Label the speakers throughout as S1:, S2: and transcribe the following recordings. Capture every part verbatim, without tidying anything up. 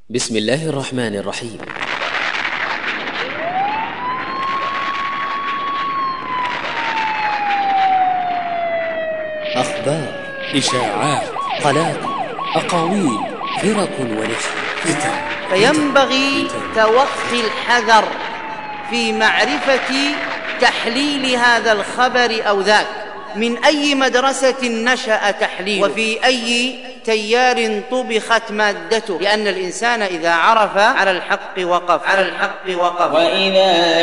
S1: بسم الله الرحمن الرحيم. أخبار، إشاعات، قلاقل، أقاويل، فرق ونشر، فتن.
S2: فينبغي توخي الحذر في معرفة تحليل هذا الخبر أو ذاك، من أي مدرسة نشأ تحليله وفي أي تيار طبخت مادته، لأن الإنسان إذا عرف على الحق وقف على الحق وقف
S3: وإذا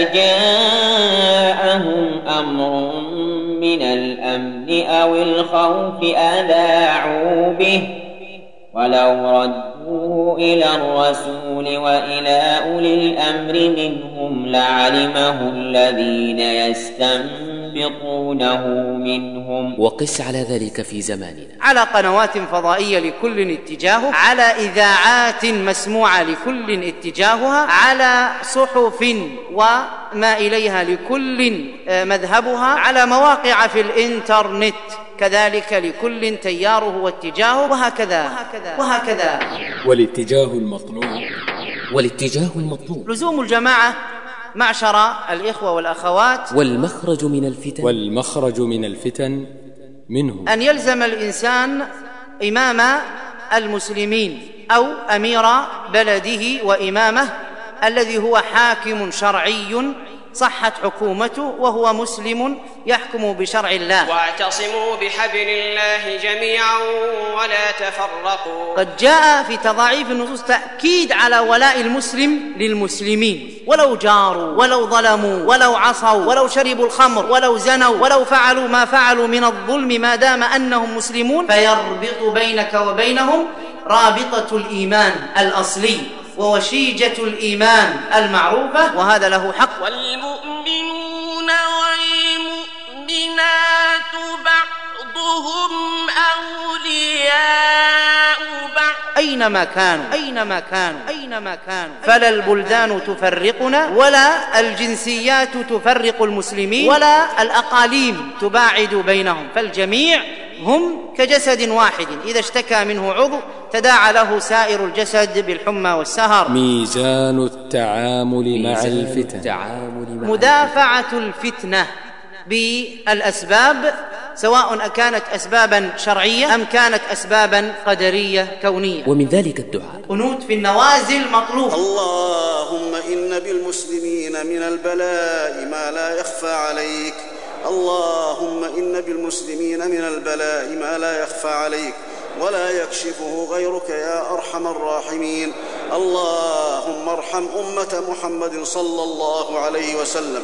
S3: جاءهم أمر من الأمن أو الخوف أذاعوا به ولو ردوه إلى الرسول وإلى أولي الأمر منهم لعلمه الذين يستنبطونه منهم.
S1: وقس على ذلك في زماننا
S2: على قنوات فضائية لكل اتجاهه، على إذاعات مسموعة لكل اتجاهها، على صحف وما إليها لكل مذهبها، على مواقع في الإنترنت كذلك لكل تياره واتجاهه، وهكذا وهكذا, وهكذا.
S4: والاتجاه المطلوب
S1: والاتجاه المطلوب
S2: لزوم الجماعة معشر الإخوة والأخوات،
S1: والمخرج من الفتن
S4: والمخرج من الفتن منه
S2: أن يلزم الإنسان إمام المسلمين أو أمير بلده وإمامه الذي هو حاكم شرعي صحت حكومته وهو مسلم يحكم بشرع الله.
S5: واعتصموا بحبل الله جميعا ولا تفرقوا.
S2: قد جاء في تضاعيف النصوص تأكيد على ولاء المسلم للمسلمين، ولو جاروا ولو ظلموا ولو عصوا ولو شربوا الخمر ولو زنوا ولو فعلوا ما فعلوا من الظلم ما دام أنهم مسلمون، فيربط بينك وبينهم رابطة الإيمان الأصلي ووشيجة الإيمان المعروفة، وهذا له حق.
S6: والمؤمنون والمؤمنات بعضهم أولياء بعض
S2: أينما كانوا أينما كانوا أينما كانوا فلا البلدان تفرقنا ولا الجنسيات تفرق المسلمين ولا الأقاليم تباعد بينهم، فالجميع هم كجسد واحد إذا اشتكى منه عضو تداعى له سائر الجسد بالحمى والسهر.
S4: ميزان التعامل مع الفتن
S2: مدافعة الفتنة بالأسباب، سواء كانت أسبابا شرعية أم كانت أسبابا قدرية كونية.
S1: ومن ذلك الدعاء
S2: قنوت في النوازل مطلوب.
S7: اللهم إن بالمسلمين من البلاء ما لا يخفى عليك، اللهم إن بالمسلمين من البلاء ما لا يخفى عليك ولا يكشفه غيرك يا أرحم الراحمين. اللهم ارحم أمة محمد صلى الله عليه وسلم،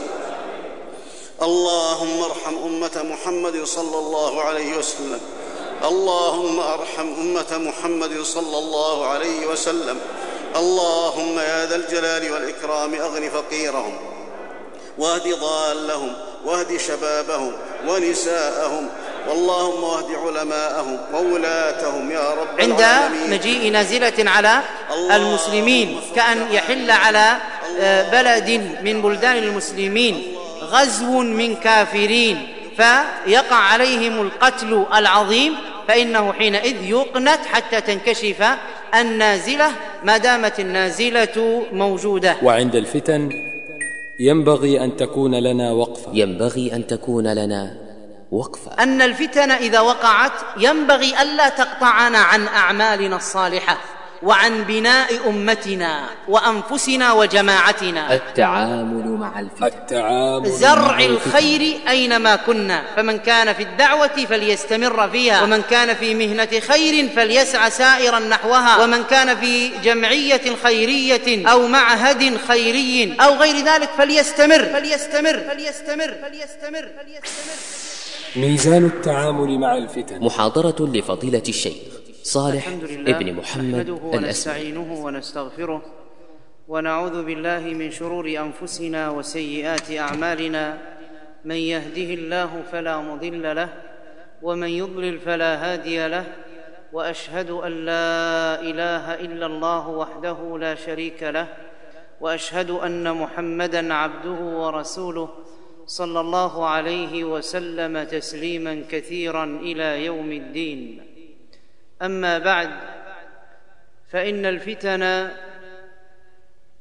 S7: اللهم ارحم أمة محمد صلى الله عليه وسلم، اللهم ارحم أمة محمد صلى الله عليه وسلم. اللهم يا ذا الجلال والإكرام أغن فقيرهم واهد ضالهم واهد شبابهم ونساءهم، واللهم واهد علماءهم وولاتهم يا رب
S2: عند
S7: العالمين.
S2: مجيء نازلة على المسلمين كأن يحل على بلد من بلدان المسلمين غزو من كافرين فيقع عليهم القتل العظيم، فإنه حينئذ يقنت حتى تنكشف النازلة ما دامت النازلة موجودة.
S4: وعند الفتن ينبغي أن تكون لنا وقفة
S1: ينبغي أن تكون لنا وقفة
S2: أن الفتن إذا وقعت ينبغي ألا تقطعنا عن أعمالنا الصالحة وعن بناء أمتنا وأنفسنا وجماعتنا.
S1: التعامل مع الفتن
S4: التعامل
S2: زرع الخير أينما كنا، فمن كان في الدعوة فليستمر فيها، ومن كان في مهنة خير فليسعى سائرا نحوها، ومن كان في جمعية خيرية أو معهد خيري أو غير ذلك فليستمر فليستمر فليستمر فليستمر فليستمر.
S4: ميزان التعامل مع الفتن.
S1: محاضرة لفضيلة الشيخ صالح ابن محمد الأسمعي.
S2: ونستعينه ونستغفره ونعوذ بالله من شرور أنفسنا وسيئات أعمالنا، من يهده الله فلا مضل له ومن يضلل فلا هادي له، وأشهد أن لا إله إلا الله وحده لا شريك له، وأشهد أن محمدًا عبده ورسوله صلى الله عليه وسلم تسليمًا كثيرًا إلى يوم الدين. أما بعد، فإن الفتن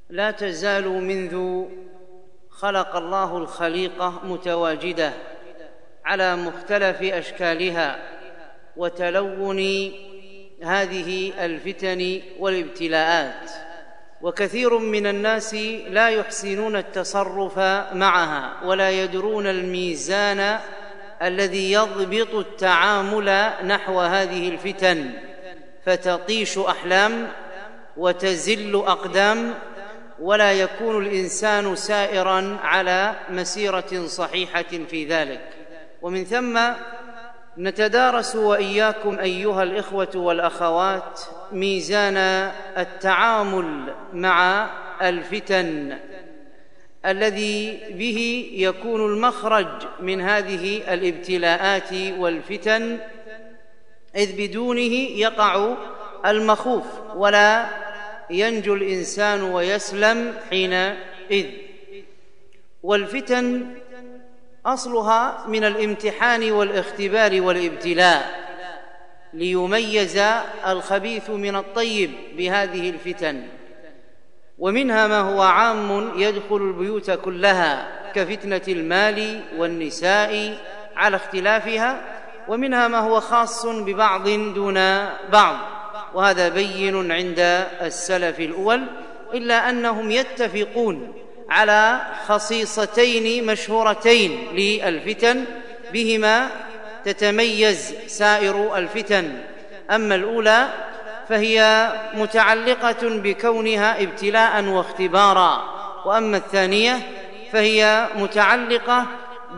S2: لا تزال منذ خلق الله الخليقة متواجدة على مختلف أشكالها وتلون هذه الفتن والابتلاءات، وكثير من الناس لا يحسنون التصرف معها ولا يدرون الميزان الذي يضبط التعامل نحو هذه الفتن، فتطيش أحلام وتزل أقدام، ولا يكون الإنسان سائرا على مسيرة صحيحة في ذلك. ومن ثم نتدارس وإياكم أيها الإخوة والأخوات ميزان التعامل مع الفتن الذي به يكون المخرج من هذه الابتلاءات والفتن، إذ بدونه يقع المخوف ولا ينجو الإنسان ويسلم حينئذ. والفتن أصلها من الامتحان والاختبار والابتلاء، ليميز الخبيث من الطيب بهذه الفتن، ومنها ما هو عام يدخل البيوت كلها كفتنة المال والنساء على اختلافها، ومنها ما هو خاص ببعض دون بعض، وهذا بين عند السلف الأول، إلا أنهم يتفقون على خصيصتين مشهورتين للفتن بهما تتميز سائر الفتن. أما الأولى فهي متعلقة بكونها ابتلاء واختبارا، وأما الثانية فهي متعلقة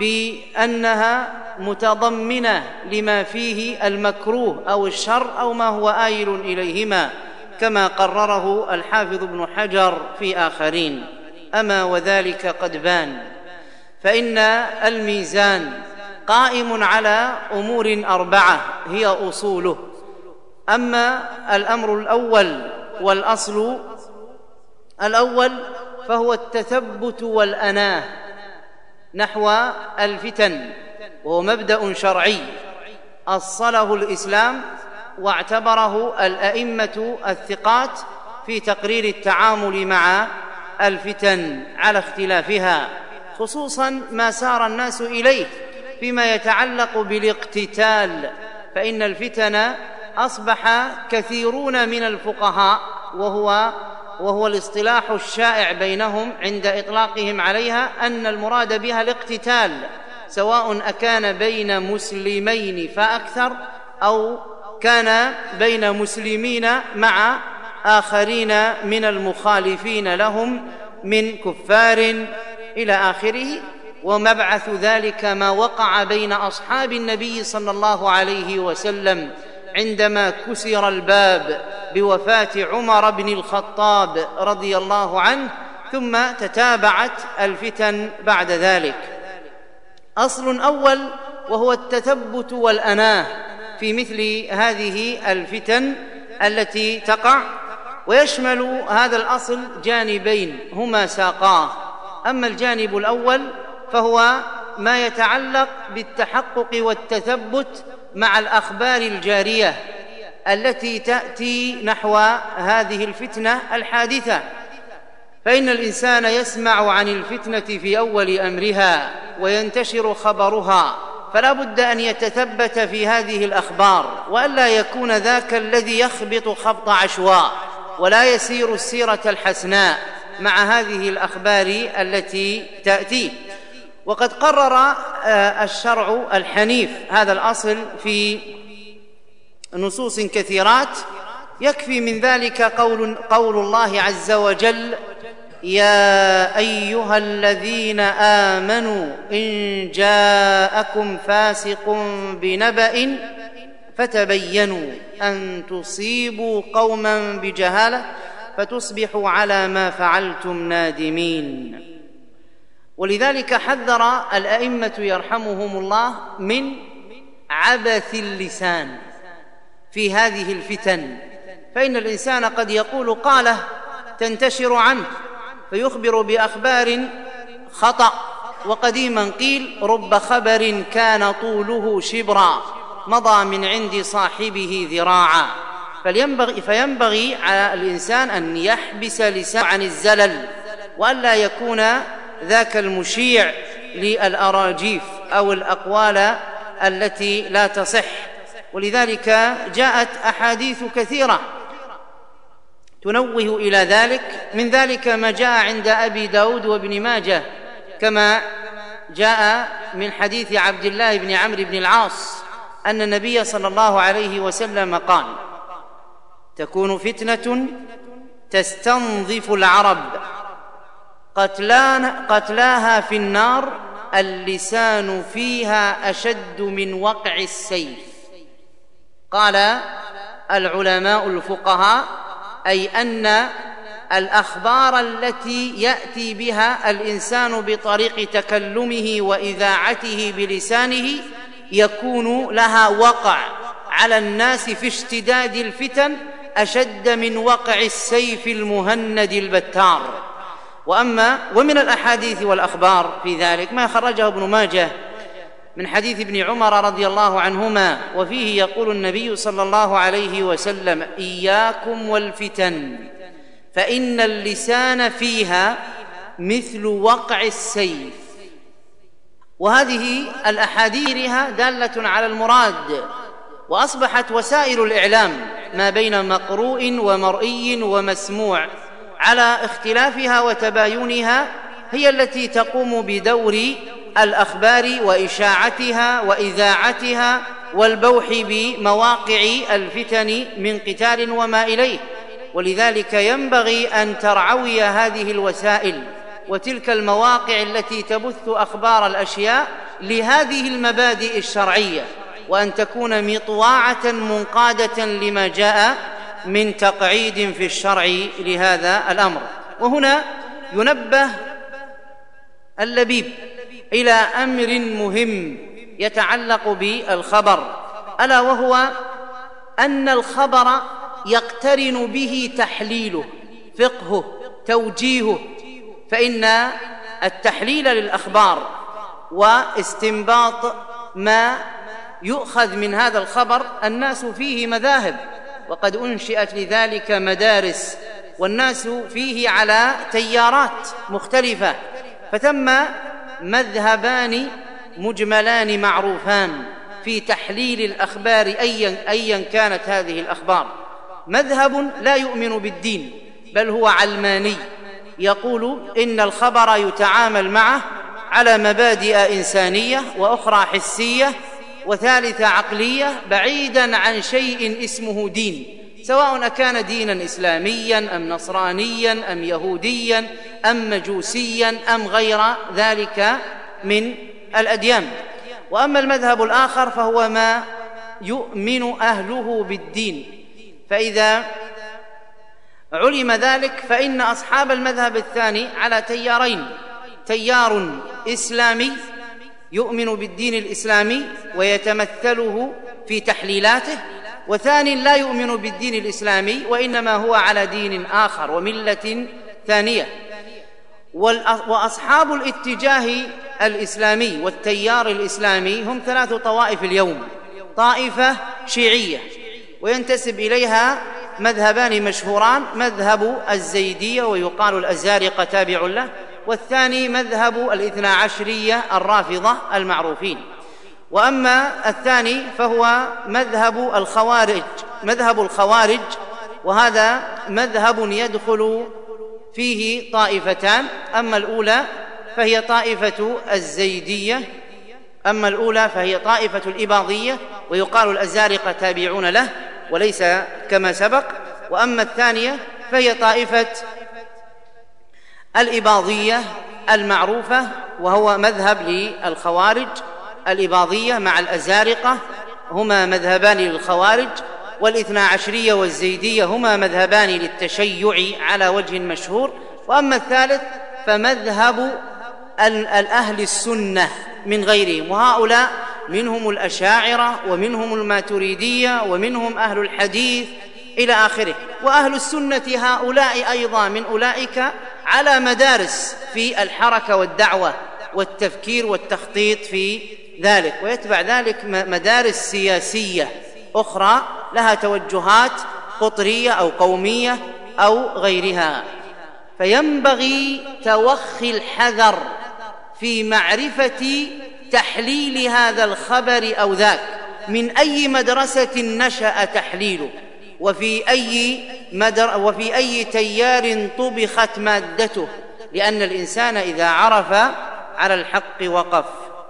S2: بأنها متضمنة لما فيه المكروه أو الشر أو ما هو آيل إليهما، كما قرره الحافظ ابن حجر في آخرين. أما وذلك قد بان، فإن الميزان قائم على أمور أربعة هي أصوله. أما الأمر الأول والأصل الأول فهو التثبت والأناه نحو الفتن، وهو مبدأ شرعي أصله الإسلام واعتبره الأئمة الثقات في تقرير التعامل مع الفتن على اختلافها، خصوصا ما سار الناس إليه فيما يتعلق بالاقتتال، فإن الفتن أصبح كثيرون من الفقهاء وهو وهو الاصطلاح الشائع بينهم عند إطلاقهم عليها أن المراد بها الاقتتال، سواء أكان بين مسلمين فأكثر أو كان بين مسلمين مع آخرين من المخالفين لهم من كفار إلى آخره. ومبعث ذلك ما وقع بين أصحاب النبي صلى الله عليه وسلم عندما كسر الباب بوفاة عمر بن الخطاب رضي الله عنه، ثم تتابعت الفتن بعد ذلك. أصل أول وهو التثبت والأناه في مثل هذه الفتن التي تقع، ويشمل هذا الأصل جانبين هما ساقاه. أما الجانب الأول فهو ما يتعلق بالتحقق والتثبت مع الأخبار الجارية التي تأتي نحو هذه الفتنة الحادثة، فإن الإنسان يسمع عن الفتنة في أول أمرها وينتشر خبرها، فلا بد أن يتثبت في هذه الأخبار، وألا يكون ذاك الذي يخبط خبط عشواء ولا يسير السيرة الحسناء مع هذه الأخبار التي تأتي. وقد قرر الشرع الحنيف هذا الأصل في نصوص كثيرات، يكفي من ذلك قول, قول الله عز وجل: يا أيها الذين آمنوا إن جاءكم فاسق بنبأ فتبينوا أن تصيبوا قوما بجهالة فتصبحوا على ما فعلتم نادمين. ولذلك حذر الأئمة يرحمهم الله من عبث اللسان في هذه الفتن، فإن الإنسان قد يقول قاله تنتشر عنه فيخبر بأخبار خطأ، وقديما قيل: رب خبر كان طوله شبرا مضى من عند صاحبه ذراعا. فينبغي, فينبغي على الإنسان أن يحبس لسانه عن الزلل، وألا يكون ذاك المشيع للأراجيف أو الأقوال التي لا تصح. ولذلك جاءت أحاديث كثيرة تنوه إلى ذلك، من ذلك ما جاء عند أبي داود وابن ماجه، كما جاء من حديث عبد الله بن عمرو بن العاص أن النبي صلى الله عليه وسلم قال: تكون فتنة تستنظف العرب قتلاها في النار اللسان فيها أشد من وقع السيف. قال العلماء الفقهاء: أي أن الأخبار التي يأتي بها الإنسان بطريق تكلمه وإذاعته بلسانه يكون لها وقع على الناس في اشتداد الفتن أشد من وقع السيف المهند البتار. وأما ومن الأحاديث والأخبار في ذلك ما خرجه ابن ماجه من حديث ابن عمر رضي الله عنهما، وفيه يقول النبي صلى الله عليه وسلم: إياكم والفتن فإن اللسان فيها مثل وقع السيف. وهذه الأحاديث دالة على المراد، وأصبحت وسائل الإعلام ما بين مقروء ومرئي ومسموع على اختلافها وتباينها هي التي تقوم بدور الأخبار وإشاعتها وإذاعتها والبوح بمواقع الفتن من قتال وما إليه. ولذلك ينبغي أن ترعوي هذه الوسائل وتلك المواقع التي تبث أخبار الأشياء لهذه المبادئ الشرعية، وأن تكون مطواعة منقادة لما جاء من تقعيد في الشرع لهذا الأمر. وهنا ينبه اللبيب إلى أمر مهم يتعلق بالخبر، ألا وهو أن الخبر يقترن به تحليله، فقهه، توجيهه. فإن التحليل للأخبار واستنباط ما يؤخذ من هذا الخبر الناس فيه مذاهب، وقد أنشئت لذلك مدارس، والناس فيه على تيارات مختلفة، فثم مذهبان مجملان معروفان في تحليل الأخبار أيا, أيا كانت هذه الأخبار. مذهب لا يؤمن بالدين بل هو علماني، يقول إن الخبر يتعامل معه على مبادئ إنسانية وأخرى حسية وثالثة عقلية بعيدا عن شيء اسمه دين، سواء أكان دينا إسلاميا أم نصرانيا أم يهوديا أم مجوسيا أم غير ذلك من الأديان. وأما المذهب الآخر فهو ما يؤمن أهله بالدين. فإذا علم ذلك فإن أصحاب المذهب الثاني على تيارين: تيار إسلامي يؤمن بالدين الإسلامي ويتمثله في تحليلاته، وثاني لا يؤمن بالدين الإسلامي وإنما هو على دين آخر وملة ثانية. وأصحاب الاتجاه الإسلامي والتيار الإسلامي هم ثلاث طوائف اليوم: طائفة شيعية وينتسب إليها مذهبان مشهوران: مذهب الزيدية ويقال الأزارقة تابع له، والثاني مذهب الاثنا عشرية الرافضة المعروفين. وأما الثاني فهو مذهب الخوارج مذهب الخوارج وهذا مذهب يدخل فيه طائفتان: أما الأولى فهي طائفة الزيدية أما الأولى فهي طائفة الإباضية ويقال الأزارقة تابعون له وليس كما سبق، وأما الثانية فهي طائفة الإباضية المعروفة وهو مذهب للخوارج. الإباضية مع الأزارقة هما مذهبان للخوارج، والاثنا عشرية والزيدية هما مذهبان للتشيع على وجه مشهور. وأما الثالث فمذهب الأهل السنة من غيرهم، وهؤلاء منهم الأشاعرة ومنهم الماتريدية ومنهم أهل الحديث إلى آخره. وأهل السنة هؤلاء أيضا من أولئك على مدارس في الحركة والدعوة والتفكير والتخطيط في ذلك، ويتبع ذلك مدارس سياسية أخرى لها توجهات قطرية أو قومية أو غيرها. فينبغي توخي الحذر في معرفة تحليل هذا الخبر أو ذاك، من أي مدرسة نشأ تحليله، وفي أي, مدر وفي أي تيار طبخت مادته، لأن الإنسان إذا عرف على الحق وقف.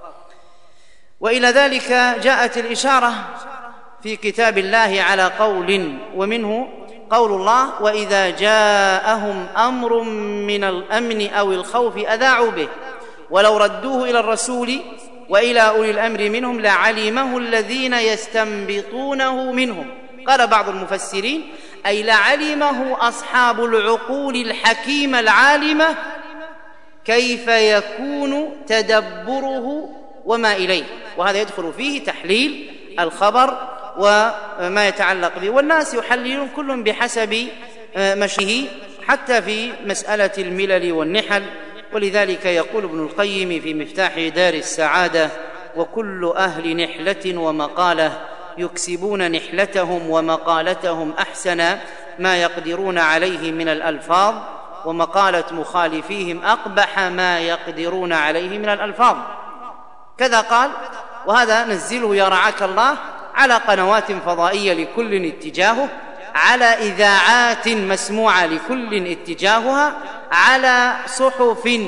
S2: وإلى ذلك جاءت الإشارة في كتاب الله على قول، ومنه قول الله: وإذا جاءهم أمر من الأمن أو الخوف أذاعوا به ولو ردوه إلى الرسول وإلى أولي الأمر منهم لعلمه الذين يستنبطونه منهم. قال بعض المفسرين: أي لعلمه أصحاب العقول الحكيمة العالمة كيف يكون تدبره وما إليه. وهذا يدخل فيه تحليل الخبر وما يتعلق به، والناس يحللون كل بحسب مشيه حتى في مسألة الملل والنحل. ولذلك يقول ابن القيم في مفتاح دار السعادة: وكل أهل نحلة ومقالة يكسبون نحلتهم ومقالتهم أحسن ما يقدرون عليه من الألفاظ، ومقالة مخالفيهم أقبح ما يقدرون عليه من الألفاظ. كذا قال، وهذا نزله يا رعاك الله على قنوات فضائية لكل اتجاهه، على إذاعات مسموعة لكل اتجاهها، على صحف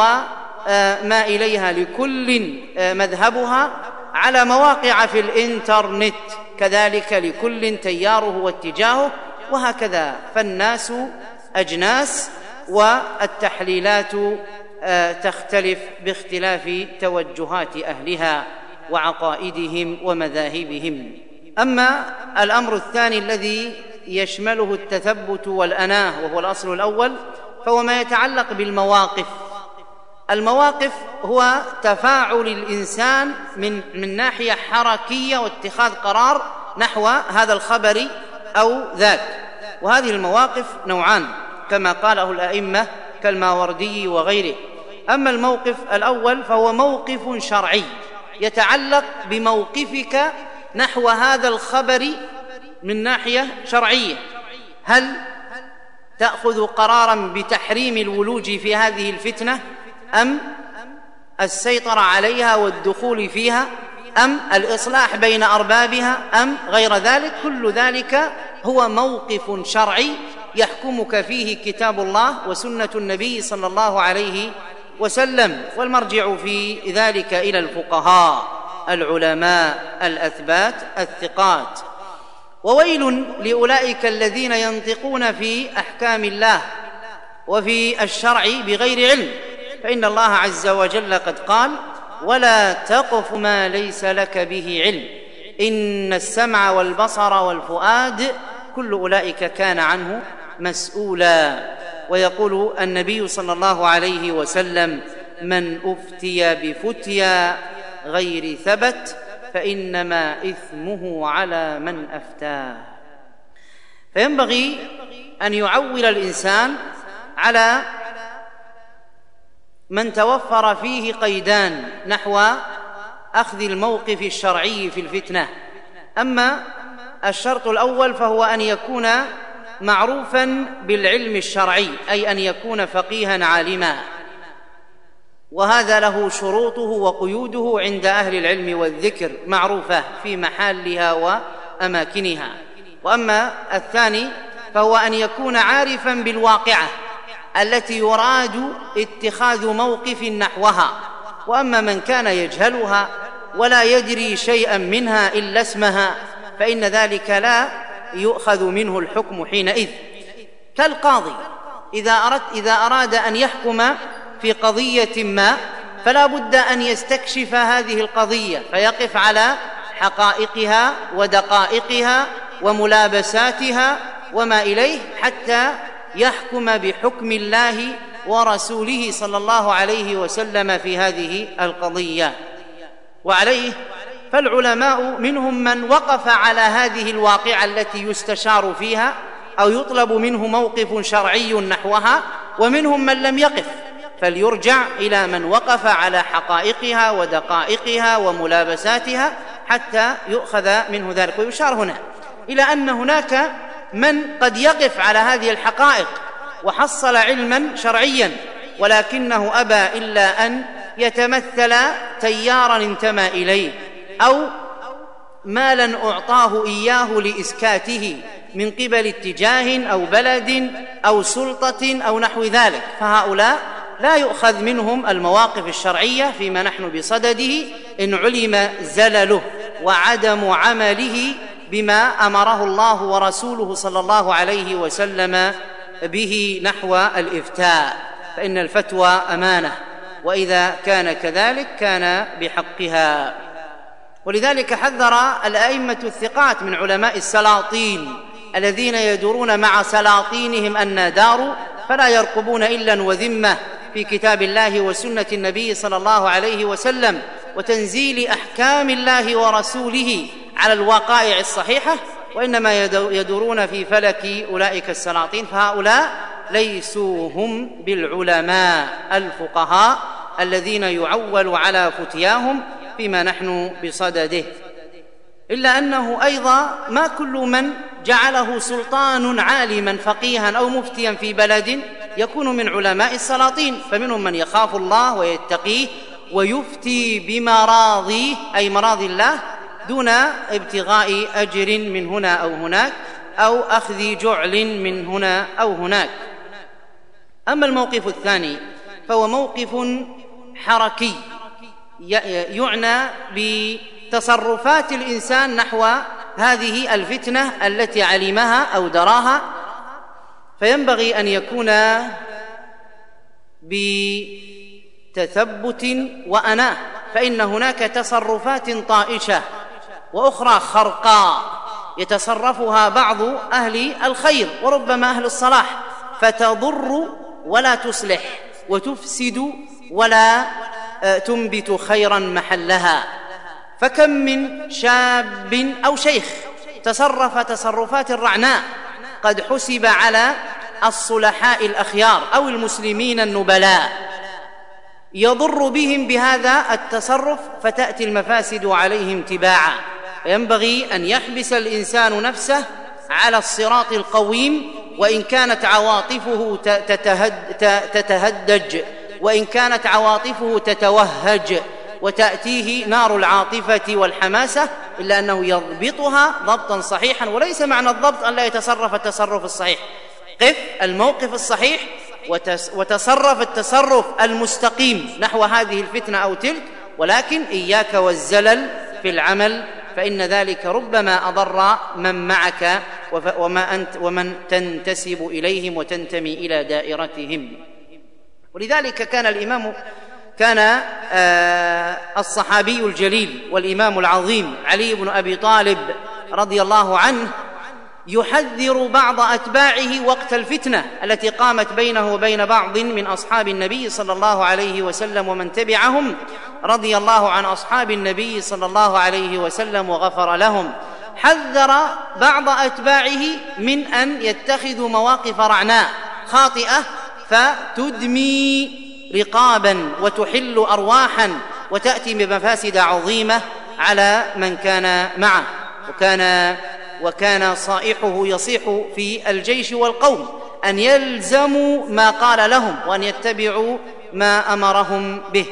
S2: وما إليها لكل مذهبها، على مواقع في الإنترنت كذلك لكل تياره واتجاهه، وهكذا. فالناس أجناس، والتحليلات تختلف باختلاف توجهات أهلها وعقائدهم ومذاهبهم. أما الأمر الثاني الذي يشمله التثبت والأناه وهو الأصل الأول، فهو ما يتعلق بالمواقف. المواقف هو تفاعل الإنسان من, من ناحية حركية واتخاذ قرار نحو هذا الخبر أو ذاك. وهذه المواقف نوعان كما قاله الأئمة كالماوردي وغيره. أما الموقف الأول فهو موقف شرعي يتعلق بموقفك نحو هذا الخبر من ناحية شرعية. هل تأخذ قراراً بتحريم الولوج في هذه الفتنة، أم السيطرة عليها والدخول فيها، أم الإصلاح بين أربابها، أم غير ذلك؟ كل ذلك هو موقف شرعي يحكمك فيه كتاب الله وسنة النبي صلى الله عليه وسلم، والمرجع في ذلك إلى الفقهاء العلماء الأثبات الثقات. وويل لأولئك الذين ينطقون في أحكام الله وفي الشرع بغير علم، فإن الله عز وجل قد قال: ولا تقف ما ليس لك به علم إن السمع والبصر والفؤاد كل أولئك كان عنه مسؤولا. ويقول النبي صلى الله عليه وسلم: من أفتي بفتيا غير ثبت فإنما إثمه على من أفتاه. فينبغي أن يعول الإنسان على من توفر فيه قيدان نحو أخذ الموقف الشرعي في الفتنة. أما الشرط الأول فهو أن يكون معروفاً بالعلم الشرعي، أي أن يكون فقيهاً عالماً، وهذا له شروطه وقيوده عند أهل العلم والذكر معروفة في محلها وأماكنها. وأما الثاني فهو أن يكون عارفاً بالواقعة التي يراد اتخاذ موقف نحوها. وأما من كان يجهلها ولا يدري شيئاً منها إلا اسمها فإن ذلك لا يؤخذ منه الحكم حينئذ. كالقاضي إذا أراد, إذا أراد أن يحكم في قضية ما فلا بد أن يستكشف هذه القضية فيقف على حقائقها ودقائقها وملابساتها وما إليه حتى يحكم بحكم الله ورسوله صلى الله عليه وسلم في هذه القضية. وعليه فالعلماء منهم من وقف على هذه الواقعة التي يستشار فيها أو يطلب منه موقف شرعي نحوها، ومنهم من لم يقف، فليرجع إلى من وقف على حقائقها ودقائقها وملابساتها حتى يؤخذ منه ذلك. ويشار هنا إلى أن هناك من قد يقف على هذه الحقائق وحصل علما شرعيا، ولكنه أبى إلا أن يتمثل تيارا انتمى إليه أو مالا أعطاه إياه لإسكاته من قبل اتجاه أو بلد أو سلطة أو نحو ذلك، فهؤلاء لا يؤخذ منهم المواقف الشرعية فيما نحن بصدده إن علم زلله وعدم عمله بما أمره الله ورسوله صلى الله عليه وسلم به نحو الإفتاء، فإن الفتوى أمانة، وإذا كان كذلك كان بحقها. ولذلك حذر الأئمة الثقات من علماء السلاطين الذين يدورون مع سلاطينهم أن داروا فلا يرقبون إلا وذمة في كتاب الله وسنة النبي صلى الله عليه وسلم وتنزيل أحكام الله ورسوله على الوقائع الصحيحة، وإنما يدورون في فلك أولئك السلاطين، فهؤلاء ليسوا هم بالعلماء الفقهاء الذين يعول على فتياهم فيما نحن بصدده. إلا أنه أيضا ما كل من جعله سلطان عالما فقيها أو مفتيا في بلد يكون من علماء السلاطين، فمنهم من يخاف الله ويتقيه ويفتي بمراضيه أي مراضي الله دون ابتغاء أجر من هنا أو هناك أو أخذ جعل من هنا أو هناك. أما الموقف الثاني فهو موقف حركي يعنى بتصرفات الإنسان نحو هذه الفتنة التي علمها أو دراها، فينبغي أن يكون بتثبت وأناة، فإن هناك تصرفات طائشة وأخرى خرقاء يتصرفها بعض أهل الخير وربما أهل الصلاح فتضر ولا تصلح وتفسد ولا تنبت خيرا محلها. فكم من شاب أو شيخ تصرف تصرفات رعناء قد حسب على الصلحاء الأخيار أو المسلمين النبلاء، يضر بهم بهذا التصرف فتأتي المفاسد عليهم تباعا. ينبغي أن يحبس الإنسان نفسه على الصراط القويم، وإن كانت عواطفه تتهدج وإن كانت عواطفه تتوهج وتأتيه نار العاطفة والحماسة، إلا أنه يضبطها ضبطا صحيحا، وليس معنى الضبط أن لا يتصرف التصرف الصحيح. قف الموقف الصحيح وتصرف التصرف المستقيم نحو هذه الفتنة أو تلك، ولكن إياك والزلل في العمل، فإن ذلك ربما أضر من معك وما أنت ومن تنتسب إليهم وتنتمي إلى دائرتهم. ولذلك كان الإمام كان آه الصحابي الجليل والإمام العظيم علي بن أبي طالب رضي الله عنه يحذر بعض أتباعه وقت الفتنة التي قامت بينه وبين بعض من أصحاب النبي صلى الله عليه وسلم ومن تبعهم، رضي الله عن أصحاب النبي صلى الله عليه وسلم وغفر لهم. حذر بعض أتباعه من أن يتخذوا مواقف رعناء خاطئة فتدمي رقابا وتحل أرواحا وتأتي بمفاسد عظيمة على من كان معه. وكان وكان صائحه يصيح في الجيش والقوم أن يلزموا ما قال لهم وأن يتبعوا ما أمرهم به.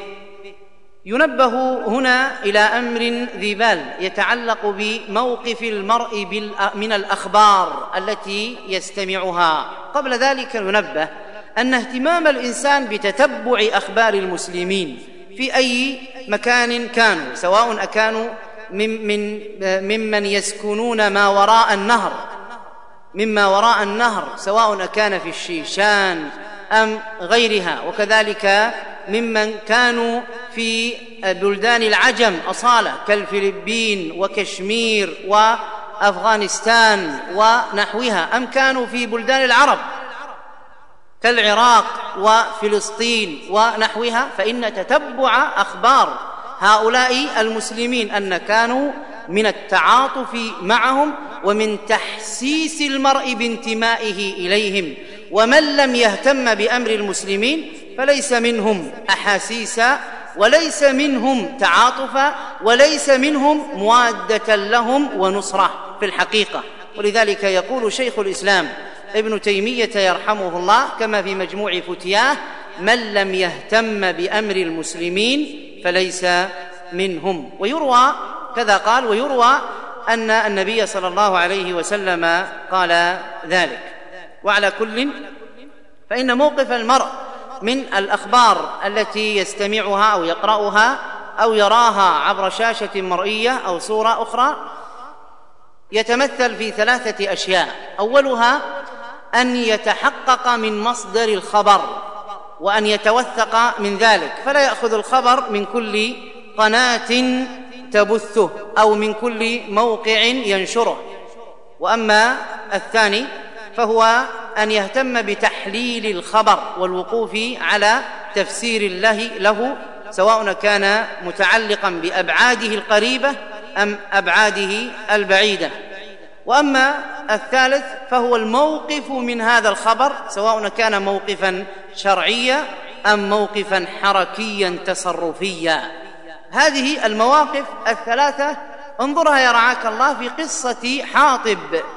S2: ينبه هنا إلى أمر ذي بال يتعلق بموقف المرء من الأخبار التي يستمعها. قبل ذلك ينبه أن اهتمام الإنسان بتتبع أخبار المسلمين في أي مكان كانوا، سواء أكانوا من من ممن يسكنون ما وراء النهر مما وراء النهر سواء كان في الشيشان أم غيرها، وكذلك ممن كانوا في بلدان العجم أصالة كالفلبين وكشمير وأفغانستان ونحوها، أم كانوا في بلدان العرب كالعراق وفلسطين ونحوها، فإن تتبع أخبار هؤلاء المسلمين أن كانوا من التعاطف معهم ومن تحسيس المرء بانتمائه إليهم. ومن لم يهتم بأمر المسلمين فليس منهم أحاسيسا وليس منهم تعاطفا وليس منهم موادة لهم ونصرة في الحقيقة، ولذلك يقول شيخ الإسلام ابن تيمية يرحمه الله كما في مجموع فتياه: من لم يهتم بأمر المسلمين فليس منهم. ويروى كذا قال: ويروى أن النبي صلى الله عليه وسلم قال ذلك. وعلى كل فإن موقف المرء من الأخبار التي يستمعها أو يقرأها أو يراها عبر شاشة مرئية أو صورة أخرى يتمثل في ثلاثة أشياء: أولها أن يتحقق من مصدر الخبر وأن يتوثق من ذلك، فلا يأخذ الخبر من كل قناة تبثه أو من كل موقع ينشره. وأما الثاني فهو أن يهتم بتحليل الخبر والوقوف على تفسير الله له، سواء كان متعلقا بأبعاده القريبة أم أبعاده البعيدة. وأما الثالث فهو الموقف من هذا الخبر، سواء كان موقفا شرعيا أم موقفا حركيا تصرفيا. هذه المواقف الثلاثة انظرها يا رعاك الله في قصة حاطب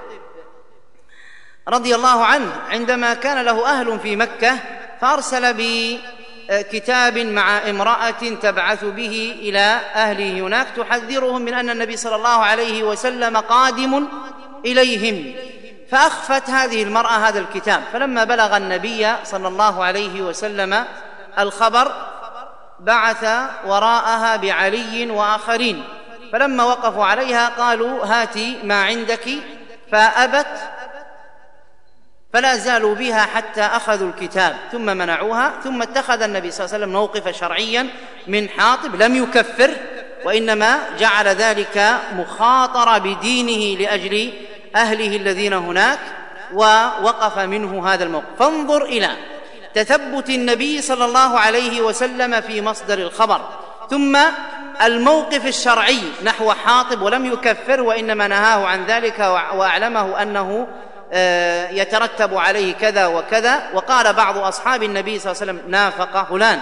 S2: رضي الله عنه عندما كان له أهل في مكة، فأرسل بكتاب مع امرأة تبعث به إلى أهله هناك تحذرهم من أن النبي صلى الله عليه وسلم قادم إليهم، فأخفت هذه المرأة هذا الكتاب. فلما بلغ النبي صلى الله عليه وسلم الخبر بعث وراءها بعلي وآخرين، فلما وقفوا عليها قالوا: هاتي ما عندك، فأبت، فلا زالوا بها حتى أخذوا الكتاب ثم منعوها. ثم اتخذ النبي صلى الله عليه وسلم موقفا شرعيا من حاطب، لم يكفر وإنما جعل ذلك مخاطرة بدينه لأجل أهله الذين هناك، ووقف منه هذا الموقف. فانظر إلى تثبت النبي صلى الله عليه وسلم في مصدر الخبر، ثم الموقف الشرعي نحو حاطب، ولم يكفر وإنما نهاه عن ذلك وأعلمه أنه يترتب عليه كذا وكذا. وقال بعض أصحاب النبي صلى الله عليه وسلم: نافق فلان.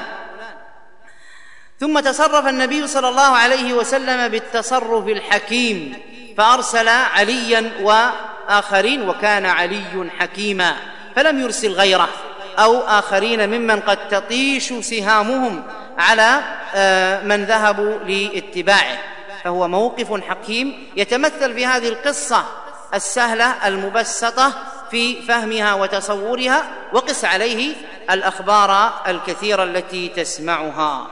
S2: ثم تصرف النبي صلى الله عليه وسلم بالتصرف الحكيم، فأرسل عليا وآخرين، وكان علي حكيما، فلم يرسل غيره أو آخرين ممن قد تطيش سهامهم على من ذهبوا لاتباعه. فهو موقف حكيم يتمثل في هذه القصة السهلة المبسطة في فهمها وتصورها، وقس عليه الأخبار الكثيرة التي تسمعها.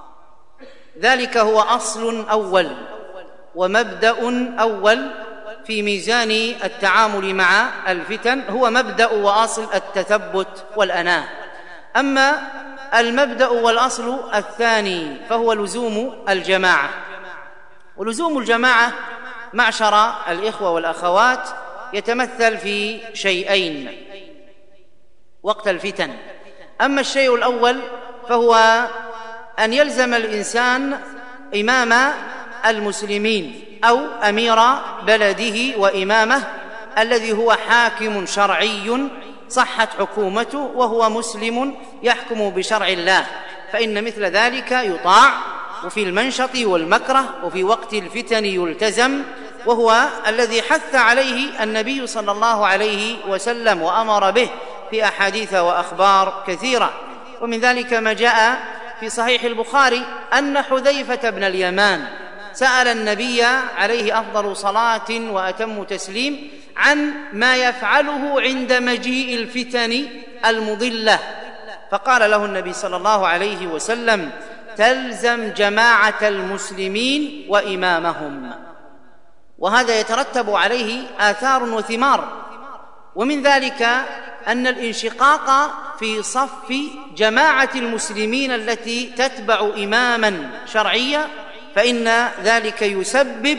S2: ذلك هو أصل أول ومبدأ أول في ميزان التعامل مع الفتن، هو مبدأ وأصل التثبت والأناة. أما المبدأ والأصل الثاني فهو لزوم الجماعة. ولزوم الجماعة معشر الإخوة والأخوات يتمثل في شيئين وقت الفتن. أما الشيء الأول فهو أن يلزم الإنسان إمام المسلمين أو أمير بلده وإمامه الذي هو حاكم شرعي صحت حكومته وهو مسلم يحكم بشرع الله، فإن مثل ذلك يطاع، وفي المنشط والمكره وفي وقت الفتن يلتزم، وهو الذي حث عليه النبي صلى الله عليه وسلم وأمر به في أحاديث وأخبار كثيرة. ومن ذلك ما جاء في صحيح البخاري أن حذيفة بن اليمان سأل النبي عليه أفضل صلاة وأتم تسليم عن ما يفعله عند مجيء الفتن المضلة، فقال له النبي صلى الله عليه وسلم: تلزم جماعة المسلمين وإمامهم. وهذا يترتب عليه آثار وثمار، ومن ذلك أن الانشقاق في صف جماعة المسلمين التي تتبع إماما شرعيا فإن ذلك يسبب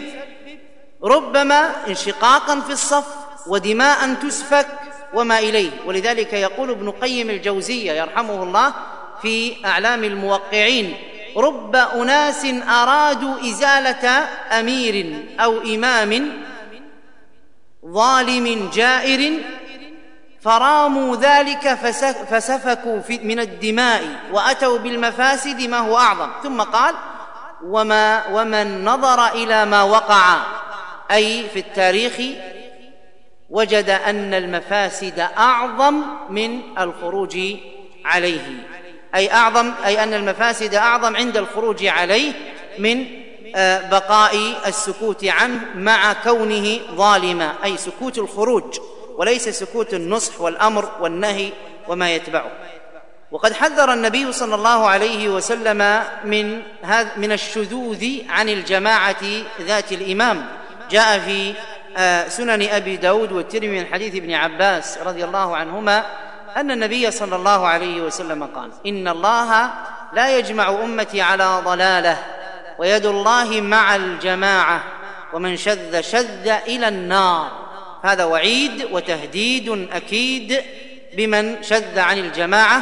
S2: ربما انشقاقا في الصف ودماء تسفك وما إليه. ولذلك يقول ابن قيم الجوزية يرحمه الله في أعلام الموقعين: رب أناس أرادوا إزالة أمير أو إمام ظالم جائر فراموا ذلك فسفكوا من الدماء وأتوا بالمفاسد ما هو أعظم. ثم قال: وما ومن نظر إلى ما وقع أي في التاريخ وجد أن المفاسد أعظم من الخروج عليه، أي أعظم أي أن المفاسد أعظم عند الخروج عليه من بقاء السكوت عنه مع كونه ظالما، أي سكوت الخروج وليس سكوت النصح والأمر والنهي وما يتبعه. وقد حذر النبي صلى الله عليه وسلم من هذا من الشذوذ عن الجماعة ذات الإمام. جاء في سنن أبي داود والترمذي من حديث ابن عباس رضي الله عنهما أن النبي صلى الله عليه وسلم قال: إن الله لا يجمع أمتي على ضلالة ويد الله مع الجماعة ومن شذ شذ إلى النار. هذا وعيد وتهديد أكيد بمن شذ عن الجماعة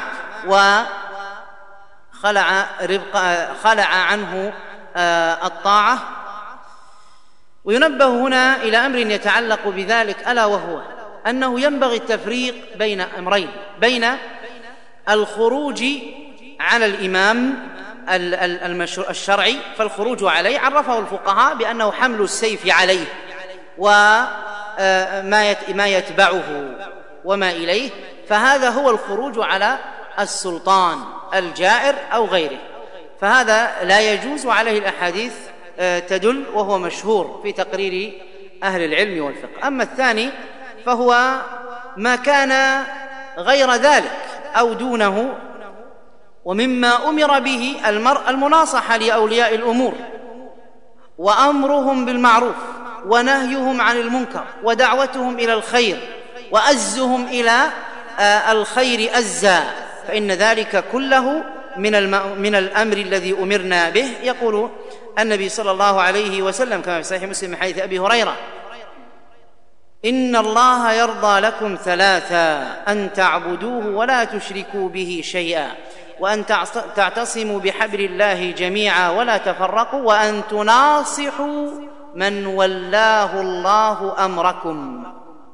S2: وخلع ربق خلع عنه الطاعة. وينبه هنا إلى أمر يتعلق بذلك، ألا وهو أنه ينبغي التفريق بين أمرين: بين الخروج على الإمام الشرعي، فالخروج عليه عرفه الفقهاء بأنه حمل السيف عليه وما يتبعه وما إليه، فهذا هو الخروج على السلطان الجائر أو غيره، فهذا لا يجوز عليه الأحاديث تدل وهو مشهور في تقرير أهل العلم والفقه. أما الثاني فهو ما كان غير ذلك أو دونه، ومما أمر به المرء المناصحة لأولياء الأمور وأمرهم بالمعروف ونهيهم عن المنكر ودعوتهم إلى الخير وأزهم إلى الخير أزا، فإن ذلك كله من من الأمر الذي أمرنا به. يقول النبي صلى الله عليه وسلم كما في صحيح مسلم من حديث أبي هريرة: إن الله يرضى لكم ثلاثا: أن تعبدوه ولا تشركوا به شيئا، وأن تعتصموا بحبل الله جميعا ولا تفرقوا، وأن تناصحوا من ولاه الله أمركم.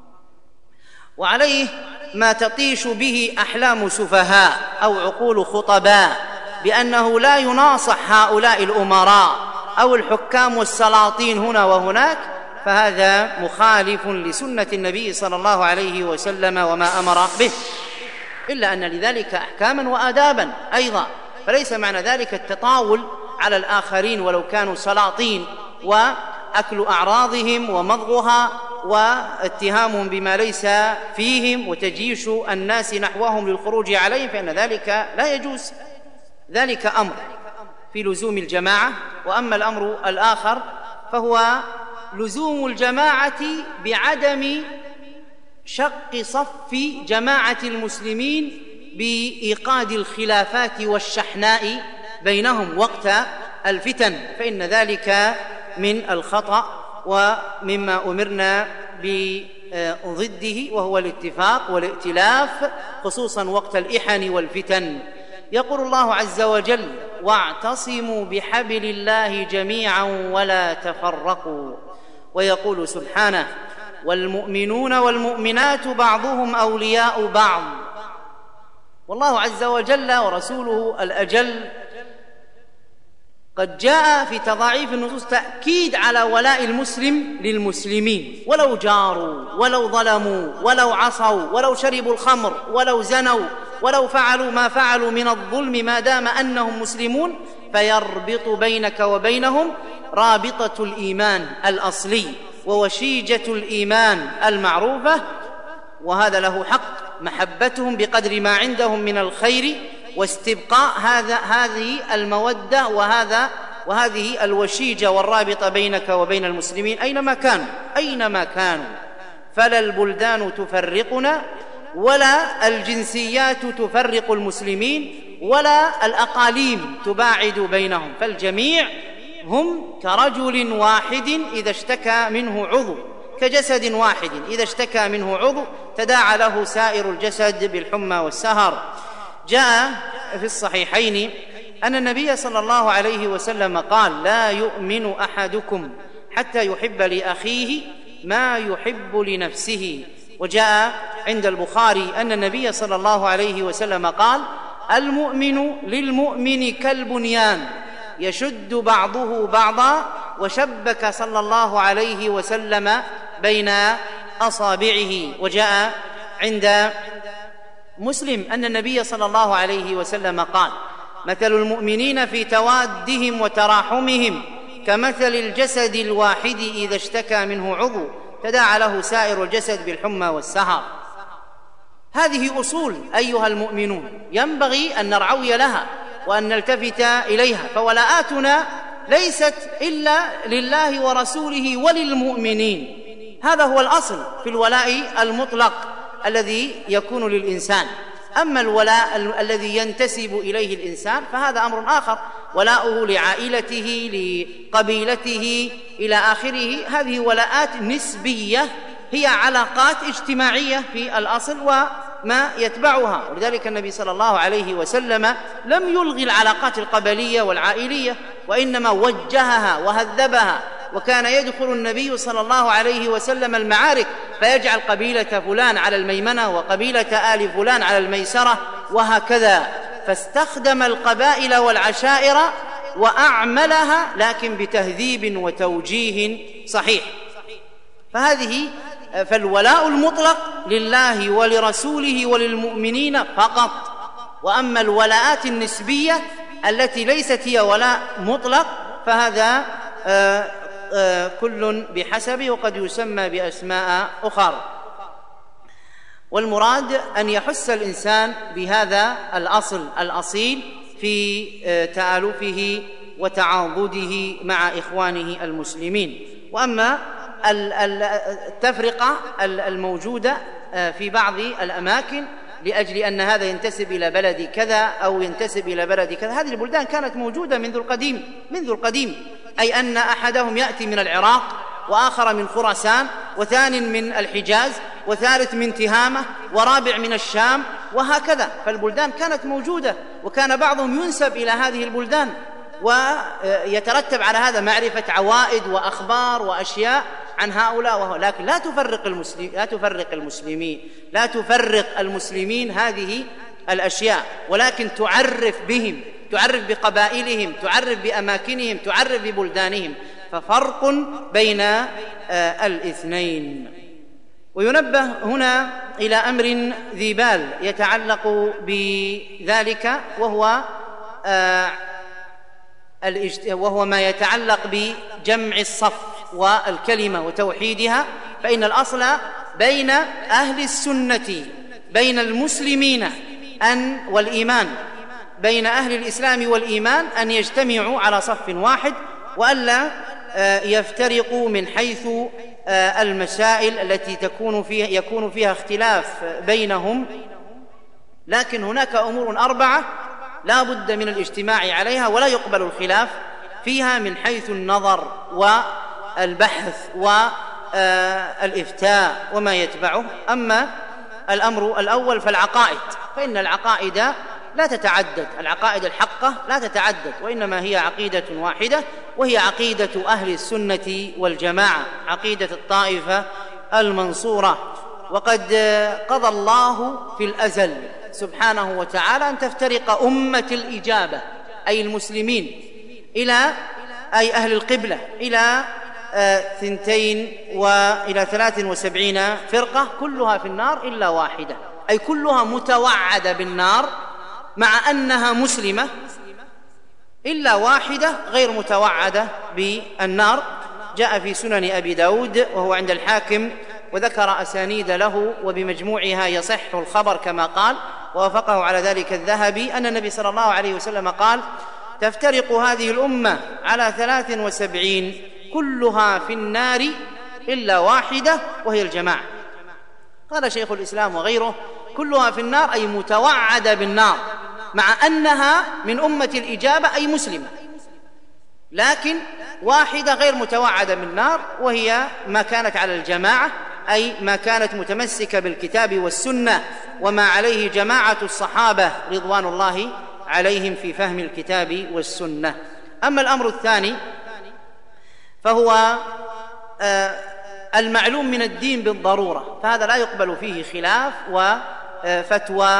S2: وعليه ما تطيش به أحلام سفهاء أو عقول خطباء بأنه لا يناصح هؤلاء الأمراء أو الحكام والسلاطين هنا وهناك، فهذا مخالف لسنة النبي صلى الله عليه وسلم وما أمر به، إلا أن لذلك أحكاما وآدابا أيضا، فليس معنى ذلك التطاول على الآخرين ولو كانوا سلاطين وأكل أعراضهم ومضغها واتهامهم بما ليس فيهم وتجيش الناس نحوهم للخروج عليهم، فإن ذلك لا يجوز. ذلك أمر في لزوم الجماعة. وأما الأمر الآخر فهو لزوم الجماعة بعدم شق صف جماعة المسلمين بإيقاد الخلافات والشحناء بينهم وقت الفتن، فإن ذلك من الخطأ ومما أمرنا بضده، وهو الاتفاق والائتلاف خصوصا وقت الإحن والفتن. يقول الله عز وجل: واعتصموا بحبل الله جميعا ولا تفرقوا. ويقول سبحانه: والمؤمنون والمؤمنات بعضهم أولياء بعض. والله عز وجل ورسوله الأجل قد جاء في تضاعيف النصوص تأكيد على ولاء المسلم للمسلمين، ولو جاروا ولو ظلموا ولو عصوا ولو شربوا الخمر ولو زنوا ولو فعلوا ما فعلوا من الظلم، ما دام أنهم مسلمون، فيربط بينك وبينهم رابطة الإيمان الأصلي ووشيجة الإيمان المعروفة، وهذا له حق محبتهم بقدر ما عندهم من الخير واستبقاء هذا هذه المودة وهذا وهذه الوشيجة والرابطة بينك وبين المسلمين أينما كانوا أينما كانوا فلا البلدان تفرقنا ولا الجنسيات تفرق المسلمين ولا الأقاليم تباعد بينهم، فالجميع هم كرجل واحد إذا اشتكى منه عضو، كجسد واحد إذا اشتكى منه عضو تداعى له سائر الجسد بالحمى والسهر. جاء في الصحيحين أن النبي صلى الله عليه وسلم قال: لا يؤمن أحدكم حتى يحب لأخيه ما يحب لنفسه. وجاء عند البخاري أن النبي صلى الله عليه وسلم قال: المؤمن للمؤمن كالبنيان يشد بعضه بعضا، وشبك صلى الله عليه وسلم بين أصابعه. وجاء عند مسلم أن النبي صلى الله عليه وسلم قال: مثل المؤمنين في توادهم وتراحمهم كمثل الجسد الواحد إذا اشتكى منه عضو تداعى له سائر الجسد بالحمى والسهر. هذه أصول أيها المؤمنون ينبغي أن نرعوي لها وأن نلتفت إليها، فولاءاتنا ليست إلا لله ورسوله وللمؤمنين. هذا هو الأصل في الولاء المطلق الذي يكون للإنسان. أما الولاء ال- الذي ينتسب إليه الإنسان فهذا أمر آخر، ولاؤه لعائلته لقبيلته إلى آخره. هذه ولاءات نسبية، هي علاقات اجتماعية في الأصل وما يتبعها. ولذلك النبي صلى الله عليه وسلم لم يلغي العلاقات القبلية والعائلية، وإنما وجهها وهذبها. وكان يدخل النبي صلى الله عليه وسلم المعارك فيجعل قبيلة فلان على الميمنة وقبيلة آل فلان على الميسرة وهكذا، فاستخدم القبائل والعشائر وأعملها لكن بتهذيب وتوجيه صحيح. فهذه فالولاء المطلق لله ولرسوله وللمؤمنين فقط. وأما الولاءات النسبية التي ليست هي ولاء مطلق فهذا آآ آآ كل بحسبه، وقد يسمى بأسماء أخرى. والمراد أن يحس الإنسان بهذا الأصل الأصيل في تآلفه وتعاضده مع إخوانه المسلمين. وأما التفرقة الموجودة في بعض الأماكن لأجل أن هذا ينتسب إلى بلد كذا أو ينتسب إلى بلد كذا، هذه البلدان كانت موجودة منذ القديم منذ القديم أي أن أحدهم يأتي من العراق وآخر من خراسان وثان من الحجاز وثالث من تهامة ورابع من الشام وهكذا. فالبلدان كانت موجودة، وكان بعضهم ينسب إلى هذه البلدان، ويترتب على هذا معرفة عوائد وأخبار وأشياء عن هؤلاء وهؤلاء. لكن لا تفرق المسلمين لا تفرق المسلمين لا تفرق المسلمين هذه الأشياء، ولكن تعرف بهم، تعرف بقبائلهم، تعرف بأماكنهم، تعرف ببلدانهم. ففرق بين آه الاثنين. وينبه هنا إلى أمر ذي بال يتعلق بذلك، وهو آه وهو ما يتعلق بجمع الصف والكلمة وتوحيدها. فإن الأصل بين أهل السنة بين المسلمين أن والإيمان بين أهل الإسلام والإيمان أن يجتمعوا على صف واحد، وألا يفترقوا من حيث المسائل التي تكون فيها يكون فيها اختلاف بينهم. لكن هناك أمور أربعة لا بد من الاجتماع عليها، ولا يقبل الخلاف فيها من حيث النظر والبحث والإفتاء وما يتبعه. أما الأمر الأول فالعقائد، فإن العقائد لا تتعدد، العقائد الحقة لا تتعدد، وإنما هي عقيدة واحدة، وهي عقيدة أهل السنة والجماعة، عقيدة الطائفة المنصورة. وقد قضى الله في الأزل سبحانه وتعالى أن تفترق أمة الإجابة أي المسلمين إلى أي أهل القبلة إلى ثنتين وإلى ثلاث وسبعين فرقة، كلها في النار إلا واحدة، أي كلها متوعدة بالنار مع أنها مسلمة، إلا واحدة غير متوعدة بالنار. جاء في سنن أبي داود وهو عند الحاكم، وذكر أسانيد له، وبمجموعها يصح الخبر كما قال، ووافقه على ذلك الذهبي، أن النبي صلى الله عليه وسلم قال: تفترق هذه الأمة على ثلاث وسبعين كلها في النار إلا واحدة وهي الجماعة. قال شيخ الإسلام وغيره: كلها في النار أي متوعدة بالنار مع أنها من أمة الإجابة أي مسلمة، لكن واحدة غير متوعدة بالنار، وهي ما كانت على الجماعة أي ما كانت متمسكة بالكتاب والسنة وما عليه جماعة الصحابة رضوان الله عليهم في فهم الكتاب والسنة. أما الأمر الثاني فهو المعلوم من الدين بالضرورة، فهذا لا يقبل فيه خلاف وفتوى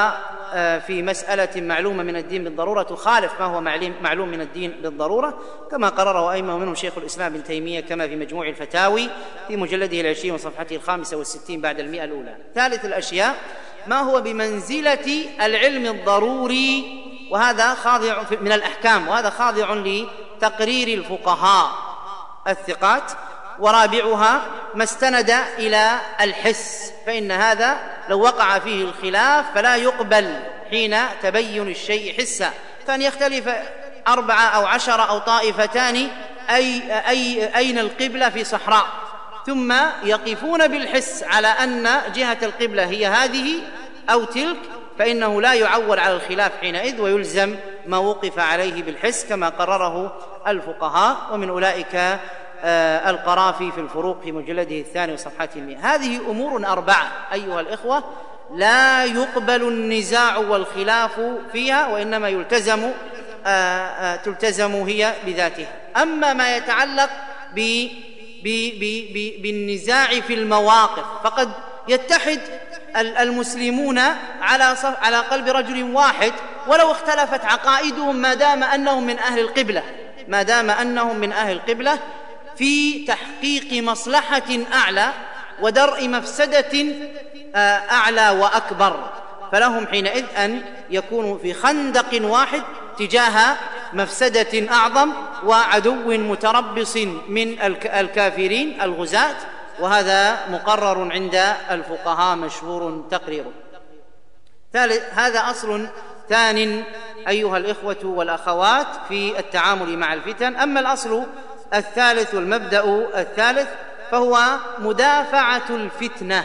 S2: وفي مسألة معلومة من الدين بالضرورة تخالف ما هو معلوم من الدين بالضرورة، كما قرره أئمة منهم شيخ الإسلام ابن تيمية كما في مجموع الفتاوي في مجلده العشرين وصفحته الخامسة والستين بعد المئة الأولى. ثالث الأشياء ما هو بمنزلة العلم الضروري، وهذا خاضع من الأحكام، وهذا خاضع لتقرير الفقهاء الثقات. ورابعها ما استند إلى الحس، فإن هذا لو وقع فيه الخلاف فلا يقبل حين تبين الشيء حسا، فأن يختلف أربعة أو عشرة أو طائفتان أي أي أين القبلة في صحراء، ثم يقفون بالحس على أن جهة القبلة هي هذه أو تلك، فإنه لا يعول على الخلاف حينئذ، ويلزم ما وقف عليه بالحس كما قرره الفقهاء، ومن أولئك آه القرافي في الفروق في مجلده الثاني وصفحته المئة. هذه أمور أربعة أيها الإخوة لا يقبل النزاع والخلاف فيها، وإنما يلتزم آه آه تلتزم هي بذاتها. أما ما يتعلق ب ب ب ب بالنزاع في المواقف فقد يتحد المسلمون على على قلب رجل واحد ولو اختلفت عقائدهم، ما دام أنهم من أهل القبلة ما دام أنهم من أهل القبلة في تحقيق مصلحة أعلى ودرء مفسدة أعلى وأكبر، فلهم حينئذ أن يكونوا في خندق واحد تجاه مفسدة أعظم وعدو متربص من الكافرين الغزاة، وهذا مقرر عند الفقهاء مشهور تقريره. هذا أصل ثان أيها الإخوة والأخوات في التعامل مع الفتن. أما الأصل الثالث والمبدأ الثالث فهو مدافعة الفتنة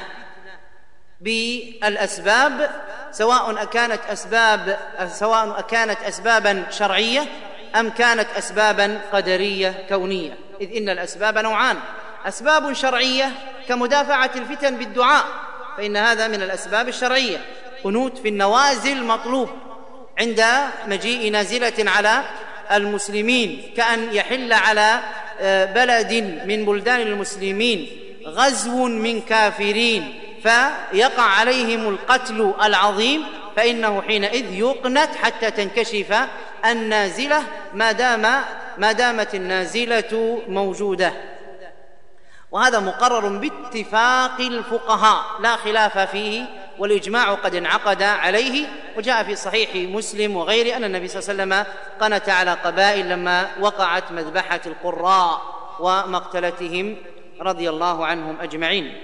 S2: بالأسباب، سواء كانت أسباب سواء كانت أسبابا شرعية أم كانت أسبابا قدرية كونية، إذ إن الأسباب نوعان: أسباب شرعية كمدافعة الفتن بالدعاء، فإن هذا من الأسباب الشرعية، قنوت في النوازل مطلوب عند مجيء نازلة على المسلمين، كأن يحل على بلد من بلدان المسلمين غزو من كافرين فيقع عليهم القتل العظيم، فإنه حينئذ يقنت حتى تنكشف النازلة ما دام ما دامت النازلة موجودة. وهذا مقرر باتفاق الفقهاء لا خلاف فيه، والإجماع قد انعقد عليه. وجاء في صحيح مسلم وغيره أن النبي صلى الله عليه وسلم قنت على قبائل لما وقعت مذبحة القراء ومقتلتهم رضي الله عنهم أجمعين.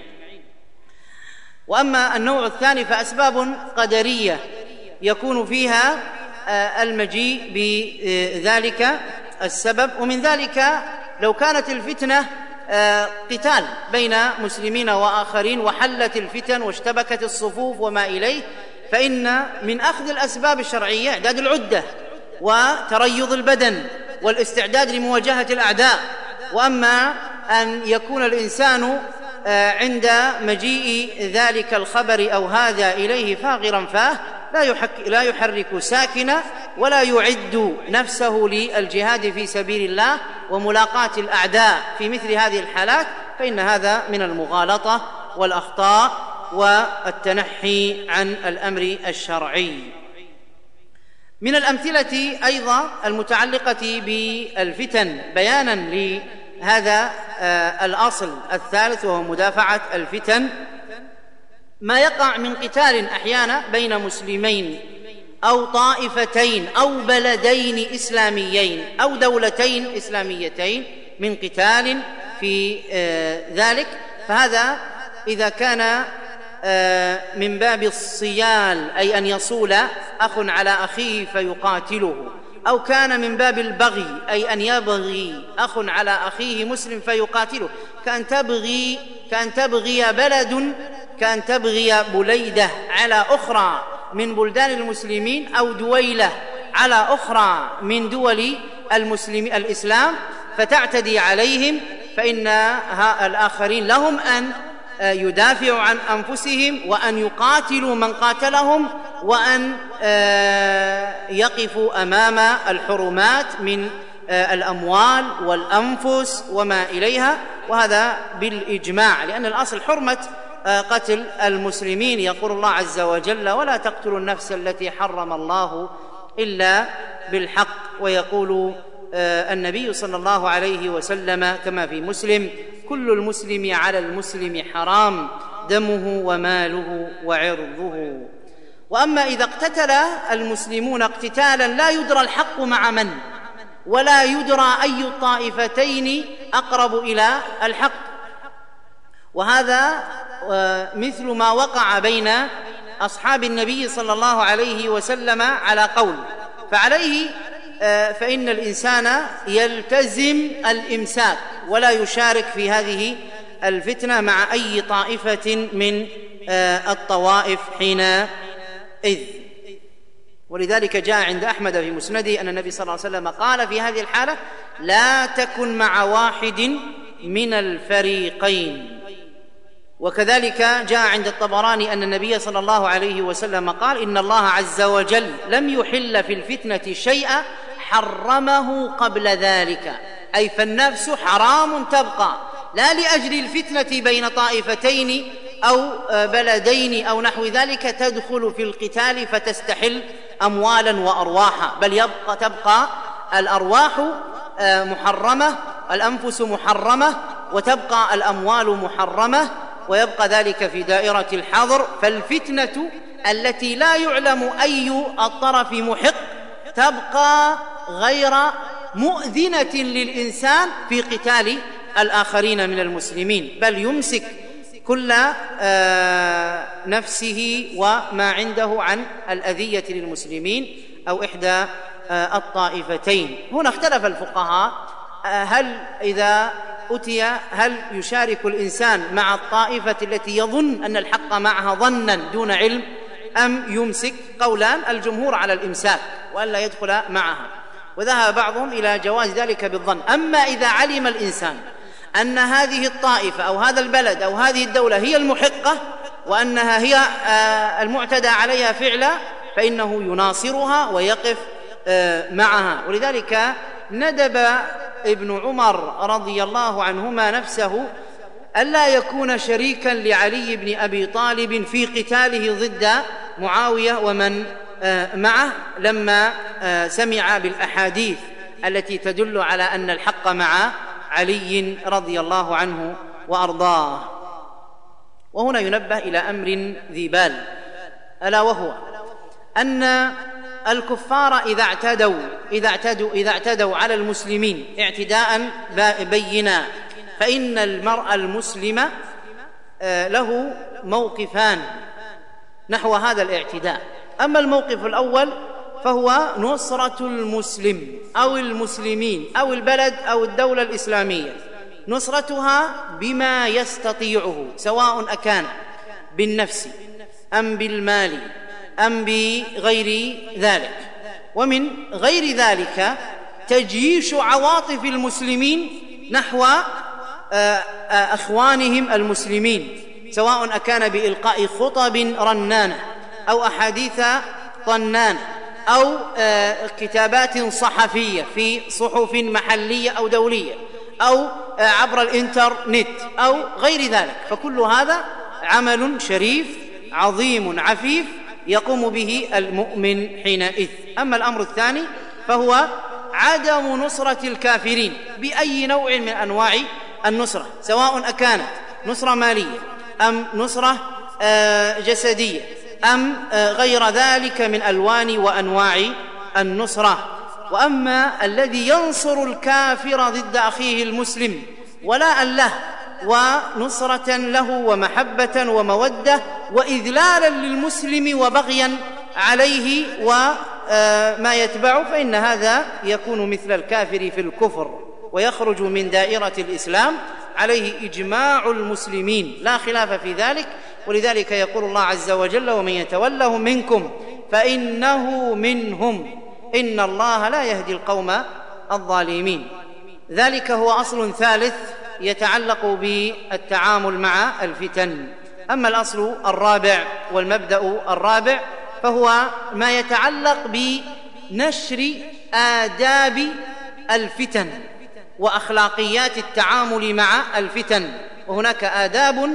S2: وأما النوع الثاني فأسباب قدرية يكون فيها المجيء بذلك السبب، ومن ذلك لو كانت الفتنة قتال بين مسلمين وآخرين وحلت الفتن واشتبكت الصفوف وما إليه، فإن من أخذ الأسباب الشرعية إعداد العدة وتريض البدن والاستعداد لمواجهة الأعداء. وأما أن يكون الإنسان عند مجيء ذلك الخبر أو هذا إليه فاغرا فاه لا يحرك ساكنا ولا يعد نفسه للجهاد في سبيل الله وملاقاة الأعداء في مثل هذه الحالات، فإن هذا من المغالطة والأخطاء والتنحي عن الأمر الشرعي. من الأمثلة أيضا المتعلقة بالفتن بيانا لهذا الأصل الثالث وهو مدافعة الفتن، ما يقع من قتال أحيانا بين مسلمين أو طائفتين أو بلدين إسلاميين أو دولتين إسلاميتين من قتال في ذلك، فهذا إذا كان من باب الصيال أي أن يصول أخ على أخيه فيقاتله، أو كان من باب البغي أي أن يبغي أخ على أخيه مسلم فيقاتله، كأن تبغي كأن تبغي بلد كأن تبغي بليدة على أخرى من بلدان المسلمين أو دويلة على أخرى من دول المسلم الإسلام فتعتدي عليهم، فإن الآخرين لهم أن يدافعوا عن أنفسهم وأن يقاتلوا من قاتلهم وأن يقفوا أمام الحرمات من الأموال والأنفس وما إليها، وهذا بالإجماع، لأن الأصل حرمة قتل المسلمين. يقول الله عز وجل: ولا تقتلوا النفس التي حرم الله إلا بالحق. ويقول النبي صلى الله عليه وسلم كما في مسلم: كل المسلم على المسلم حرام، دمه وماله وعرضه. وأما إذا اقتتل المسلمون اقتتالا لا يدرى الحق مع من، ولا يدرى أي الطائفتين أقرب إلى الحق، وهذا مثل ما وقع بين أصحاب النبي صلى الله عليه وسلم على قول، فعليه فإن الإنسان يلتزم الإمساك ولا يشارك في هذه الفتنة مع أي طائفة من الطوائف حينئذ. ولذلك جاء عند أحمد في مسنده أن النبي صلى الله عليه وسلم قال في هذه الحالة: لا تكن مع واحد من الفريقين. وكذلك جاء عند الطبراني أن النبي صلى الله عليه وسلم قال: إن الله عز وجل لم يحل في الفتنة شيئا حرمه قبل ذلك، أي فالنفس حرام تبقى، لا لأجل الفتنة بين طائفتين أو بلدين أو نحو ذلك تدخل في القتال فتستحل أموالا وأرواحا، بل يبقى تبقى الأرواح محرمة، الأنفس محرمة، وتبقى الأموال محرمة، ويبقى ذلك في دائرة الحظر. فالفتنة التي لا يعلم أي الطرف محق تبقى غير مؤذنة للإنسان في قتال الآخرين من المسلمين، بل يمسك كل نفسه وما عنده عن الأذية للمسلمين أو إحدى الطائفتين. هنا اختلف الفقهاء: هل إذا أتي هل يشارك الإنسان مع الطائفة التي يظن أن الحق معها ظنا دون علم أم يمسك؟ قولان: الجمهور على الإمساك وألا يدخل معها، وذهب بعضهم إلى جواز ذلك بالظن. أما إذا علم الإنسان أن هذه الطائفة أو هذا البلد أو هذه الدولة هي المحقة وأنها هي المعتدى عليها فعلا، فإنه يناصرها ويقف معها. ولذلك ندب ابن عمر رضي الله عنهما نفسه ألا يكون شريكا لعلي بن أبي طالب في قتاله ضد معاوية ومن معه، لما سمع بالأحاديث التي تدل على أن الحق مع علي رضي الله عنه وأرضاه. وهنا ينبه إلى أمر ذي بال، ألا وهو أن الكفار إذا اعتدوا إذا اعتدوا إذا اعتدوا على المسلمين اعتداء بينا، فإن المرء المسلم له موقفان نحو هذا الاعتداء. أما الموقف الأول فهو نصرة المسلم أو المسلمين أو البلد أو الدولة الإسلامية، نصرتها بما يستطيعه، سواء أكان بالنفس أم بالمال أم بغير ذلك. ومن غير ذلك تجيش عواطف المسلمين نحو أخوانهم المسلمين، سواء أكان بإلقاء خطب رنانة أو أحاديث طنانة أو كتابات صحفية في صحف محلية أو دولية أو عبر الإنترنت أو غير ذلك. فكل هذا عمل شريف عظيم عفيف يقوم به المؤمن حينئذ. أما الأمر الثاني فهو عدم نصرة الكافرين بأي نوع من أنواع النصرة، سواء أكانت نصرة مالية أم نصرة جسدية أم غير ذلك من ألوان وأنواع النصرة. وأما الذي ينصر الكافر ضد أخيه المسلم ولاء له ونصرة له ومحبة ومودة وإذلالا للمسلم وبغيا عليه وما يتبعه، فإن هذا يكون مثل الكافر في الكفر ويخرج من دائرة الإسلام، عليه إجماع المسلمين لا خلاف في ذلك. ولذلك يقول الله عز وجل: ومن يتولهم منكم فإنه منهم إن الله لا يهدي القوم الظالمين. ذلك هو أصل ثالث يتعلق بالتعامل مع الفتن. أما الأصل الرابع والمبدأ الرابع فهو ما يتعلق بنشر آداب الفتن وأخلاقيات التعامل مع الفتن. وهناك آداب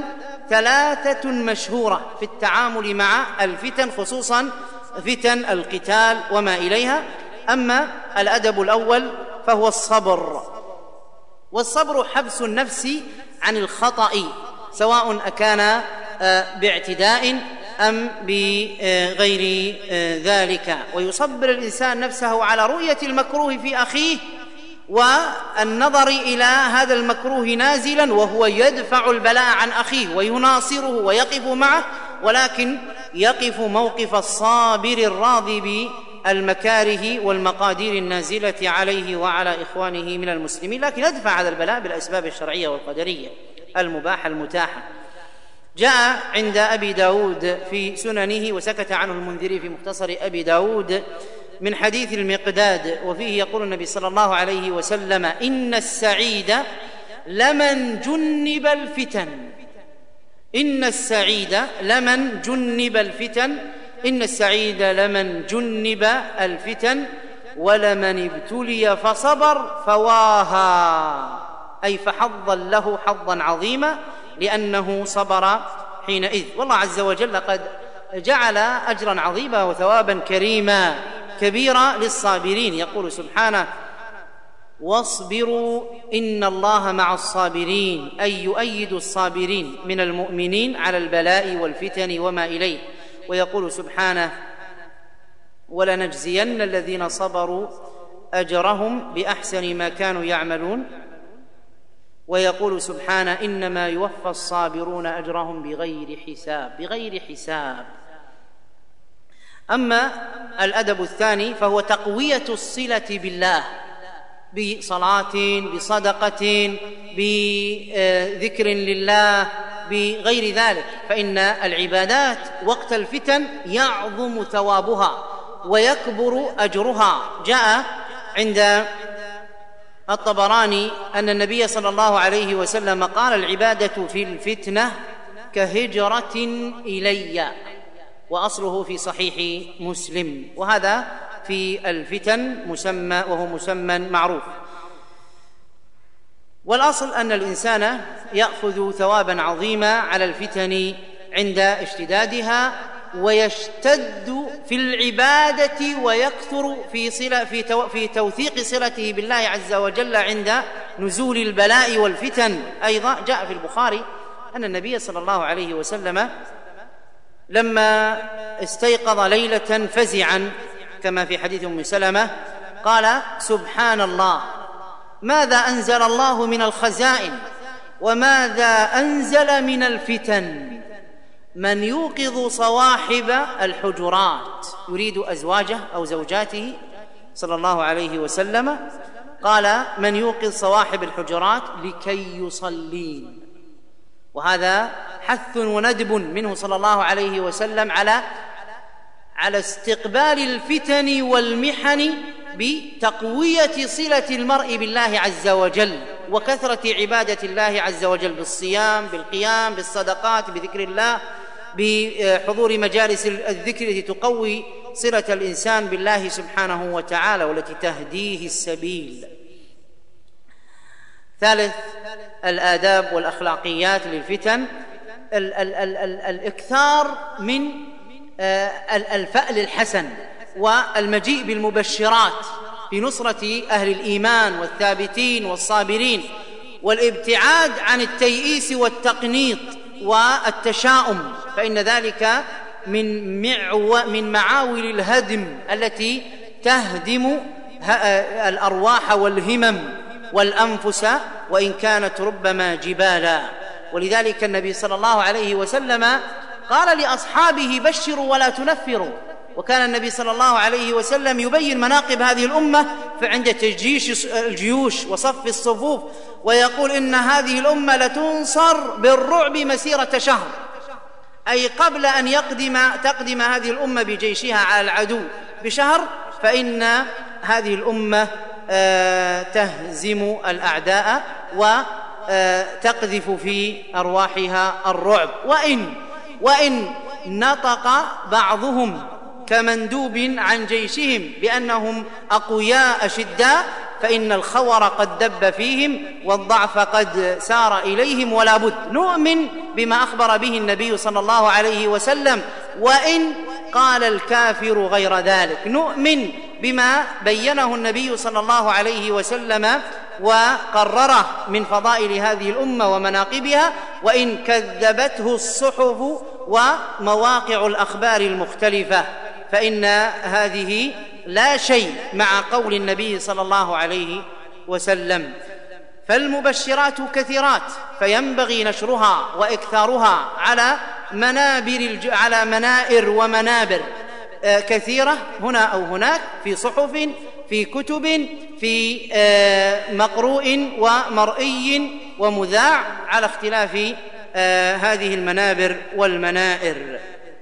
S2: ثلاثة مشهورة في التعامل مع الفتن، خصوصا فتن القتال وما إليها. أما الأدب الأول فهو الصبر، والصبر حبس النفس عن الخطأ سواء أكان باعتداء أم بغير ذلك، ويصبر الإنسان نفسه على رؤية المكروه في أخيه والنظر إلى هذا المكروه نازلا وهو يدفع البلاء عن أخيه ويناصره ويقف معه، ولكن يقف موقف الصابر الراضي بالمكاره والمقادير النازلة عليه وعلى إخوانه من المسلمين، لكن يدفع هذا البلاء بالأسباب الشرعية والقدرية المباحة المتاحة. جاء عند أبي داود في سننه، وسكت عنه المنذري في مختصر أبي داود، من حديث المقداد، وفيه يقول النبي صلى الله عليه وسلم: إن السعيد لمن جنب الفتن إن السعيد لمن جنب الفتن إن السعيد لمن جنب الفتن ولمن ابتلي فصبر فواها، أي فحظا له حظا عظيما لأنه صبر حينئذ. والله عز وجل قد جعل أجرا عظيما وثوابا كريما كبيرا للصابرين، يقول سبحانه: واصبروا إن الله مع الصابرين، أي يؤيد الصابرين من المؤمنين على البلاء والفتن وما إليه. ويقول سبحانه: ولنجزين الذين صبروا أجرهم بأحسن ما كانوا يعملون. ويقول سبحانه: إنما يوفى الصابرون أجرهم بغير حساب بغير حساب. أما الأدب الثاني فهو تقوية الصلة بالله بصلاة، بصدقة، بذكر لله، بغير ذلك، فإن العبادات وقت الفتن يعظم ثوابها ويكبر أجرها. جاء عند الطبراني أن النبي صلى الله عليه وسلم قال: العبادة في الفتنة كهجرة إلي، وأصله في صحيح مسلم، وهذا في الفتن مسمى وهو مسمى معروف. والأصل أن الإنسان يأخذ ثوابا عظيما على الفتن عند اشتدادها، ويشتد في العبادة ويكثر في صلة في, تو في توثيق صلته بالله عز وجل عند نزول البلاء والفتن. أيضا جاء في البخاري أن النبي صلى الله عليه وسلم لما استيقظ ليلة فزعا كما في حديث أم سلمة قال: سبحان الله، ماذا أنزل الله من الخزائن وماذا أنزل من الفتن، من يوقظ صواحب الحجرات، يريد أزواجه أو زوجاته صلى الله عليه وسلم، قال: من يوقظ صواحب الحجرات لكي يصلين. وهذا حث وندب منه صلى الله عليه وسلم على على استقبال الفتن والمحن بتقوية صلة المرء بالله عز وجل وكثرة عبادة الله عز وجل بالصيام، بالقيام، بالصدقات، بذكر الله، بحضور مجالس الذكر التي تقوي صلة الإنسان بالله سبحانه وتعالى والتي تهديه السبيل. ثالث الآداب والأخلاقيات للفتن ال ال ال ال الإكثار من الفأل الحسن والمجيء بالمبشرات في نصرة أهل الإيمان والثابتين والصابرين، والابتعاد عن التيئيس والتقنيط والتشاؤم، فإن ذلك من معو من معاول الهدم التي تهدم الأرواح والهمم والأنفس وإن كانت ربما جبالا. ولذلك النبي صلى الله عليه وسلم قال لأصحابه: بشروا ولا تنفروا. وكان النبي صلى الله عليه وسلم يبين مناقب هذه الأمة عند تجيش الجيوش وصف الصفوف، ويقول: إن هذه الأمة لتنصر بالرعب مسيرة شهر، أي قبل أن يقدم تقدم هذه الأمة بجيشها على العدو بشهر، فإن هذه الأمة تهزم الأعداء وتقذف في أرواحها الرعب. وإن وإن نطق بعضهم كمندوب عن جيشهم بأنهم أقوياء أشداء، فإن الخور قد دب فيهم والضعف قد سار إليهم ولا بد. نؤمن بما أخبر به النبي صلى الله عليه وسلم وإن قال الكافر غير ذلك، نؤمن بما بينه النبي صلى الله عليه وسلم وقرره من فضائل هذه الأمة ومناقبها، وإن كذبته الصحف ومواقع الأخبار المختلفة، فإن هذه لا شيء مع قول النبي صلى الله عليه وسلم. فالمبشرات كثيرات، فينبغي نشرها وإكثارها على منابر الج... على منائر ومنابر كثيرة هنا أو هناك، في صحف، في كتب، في مقروء ومرئي ومذاع، على اختلاف هذه المنابر والمنائر.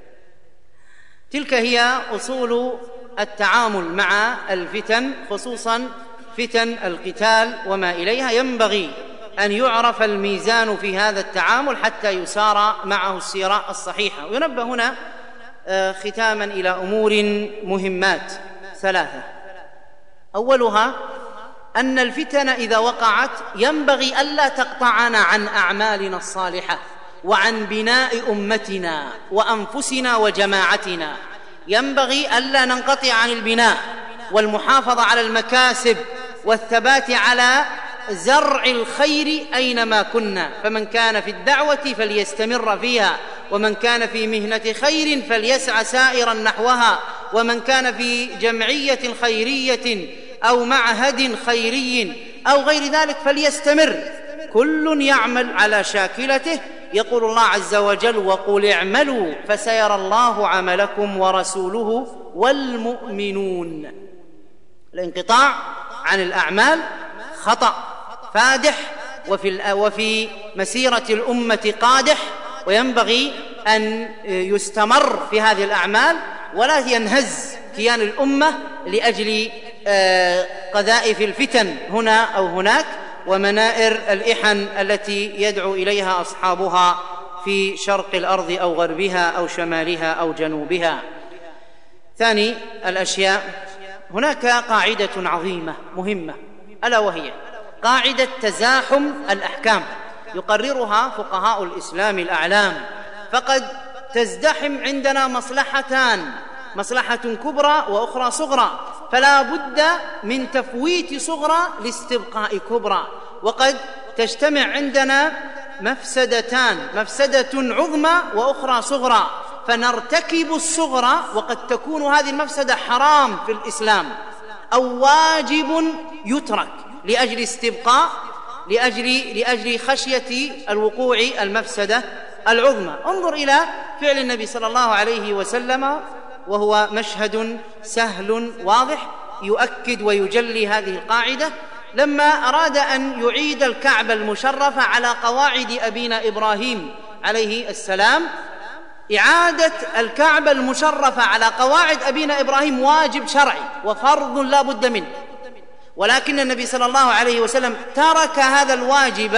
S2: تلك هي أصول التعامل مع الفتن، خصوصا فتن القتال وما إليها. ينبغي أن يعرف الميزان في هذا التعامل حتى يسار معه السيرة الصحيحة. وينبه هنا ختاما إلى أمور مهمات ثلاثة. أولها أن الفتن إذا وقعت ينبغي ألا تقطعنا عن أعمالنا الصالحة وعن بناء أمتنا وأنفسنا وجماعتنا. ينبغي ألا ننقطع عن البناء والمحافظة على المكاسب والثبات على زرع الخير أينما كنا، فمن كان في الدعوة فليستمر فيها، ومن كان في مهنة خير فليسعى سائرا نحوها، ومن كان في جمعية خيرية أو معهد خيري أو غير ذلك فليستمر، كل يعمل على شاكلته. يقول الله عز وجل: وقل اعملوا فسيرى الله عملكم ورسوله والمؤمنون. الانقطاع عن الأعمال خطأ فادح، وفي, وفي مسيرة الأمة قادح، وينبغي أن يستمر في هذه الأعمال ولا ينهز كيان الأمة لأجل قذائف الفتن هنا أو هناك ومنائر الإحن التي يدعو إليها أصحابها في شرق الأرض أو غربها أو شمالها أو جنوبها. ثاني الأشياء، هناك قاعدة عظيمة مهمة، ألا وهي قاعدة تزاحم الأحكام، يقررها فقهاء الإسلام الأعلام. فقد تزدحم عندنا مصلحتان، مصلحة كبرى وأخرى صغرى، فلا بد من تفويت صغرى لاستبقاء كبرى. وقد تجتمع عندنا مفسدتان، مفسدة عظمى وأخرى صغرى، فنرتكب الصغرى وقد تكون هذه المفسدة حرام في الإسلام أو واجب يترك لأجل استبقاء لأجل, لأجل خشية الوقوع المفسدة العظمى. انظر إلى فعل النبي صلى الله عليه وسلم، وهو مشهد سهل واضح يؤكد ويجلي هذه القاعدة. لما أراد أن يعيد الكعبة المشرفة على قواعد أبينا إبراهيم عليه السلام، إعادة الكعبة المشرفة على قواعد أبينا إبراهيم واجب شرعي وفرض لا بد منه، ولكن النبي صلى الله عليه وسلم ترك هذا الواجب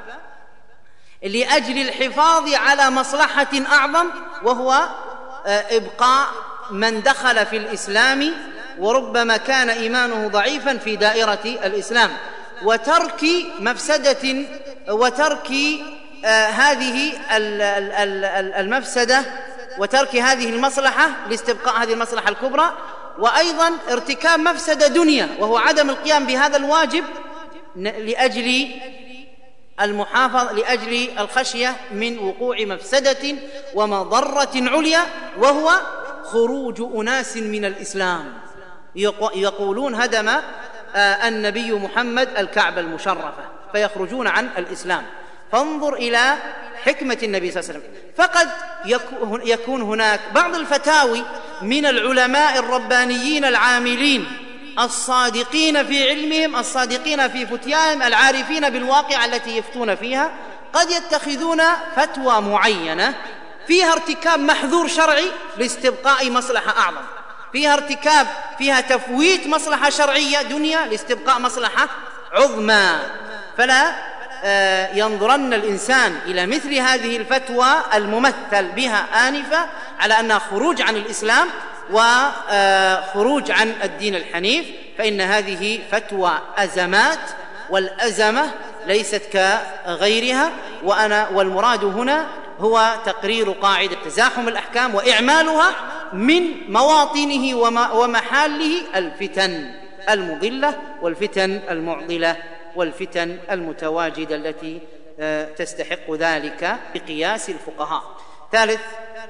S2: لأجل الحفاظ على مصلحة أعظم، وهو إبقاء من دخل في الإسلام وربما كان إيمانه ضعيفا في دائرة الإسلام، وترك مفسدة وترك آه هذه المفسدة وترك هذه المصلحة لاستبقاء هذه المصلحة الكبرى، وأيضا ارتكاب مفسدة دنيا وهو عدم القيام بهذا الواجب لأجل المحافظة لأجل الخشية من وقوع مفسدة ومضرة عليا، وهو خروج أناس من الإسلام يقولون هدم النبي محمد الكعبة المشرفة فيخرجون عن الإسلام. فانظر إلى حكمة النبي صلى الله عليه وسلم. فقد يكون هناك بعض الفتاوي من العلماء الربانيين العاملين الصادقين في علمهم، الصادقين في فتيانهم، العارفين بالواقع التي يفتون فيها، قد يتخذون فتوى معينة فيها ارتكاب محذور شرعي لاستبقاء مصلحة أعظم، فيها ارتكاب فيها تفويت مصلحة شرعية دنيا لاستبقاء مصلحة عظمى. فلا ينظرن الإنسان إلى مثل هذه الفتوى الممثل بها آنفة على أنها خروج عن الإسلام وخروج عن الدين الحنيف، فإن هذه فتوى أزمات، والأزمة ليست كغيرها. وأنا والمراد هنا هو تقرير قاعدة تزاحم الأحكام وإعمالها من مواطنه ومحاله الفتن المضلة والفتن المعضلة والفتن المتواجدة التي تستحق ذلك بقياس الفقهاء. ثالث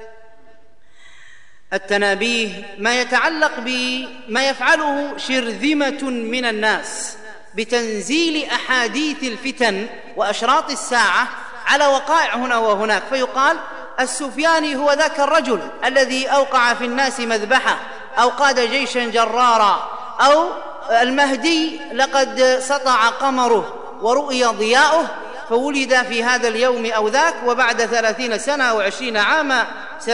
S2: التنابيه ما يتعلق بما يفعله شرذمة من الناس بتنزيل أحاديث الفتن وأشراط الساعة على وقائع هنا وهناك، فيقال السفياني هو ذاك الرجل الذي أوقع في الناس مذبحة أو قاد جيشا جرارا، أو المهدي لقد سطع قمره ورؤي ضياؤه فولد في هذا اليوم أو ذاك، وبعد ثلاثين سنة أو عشرين عاما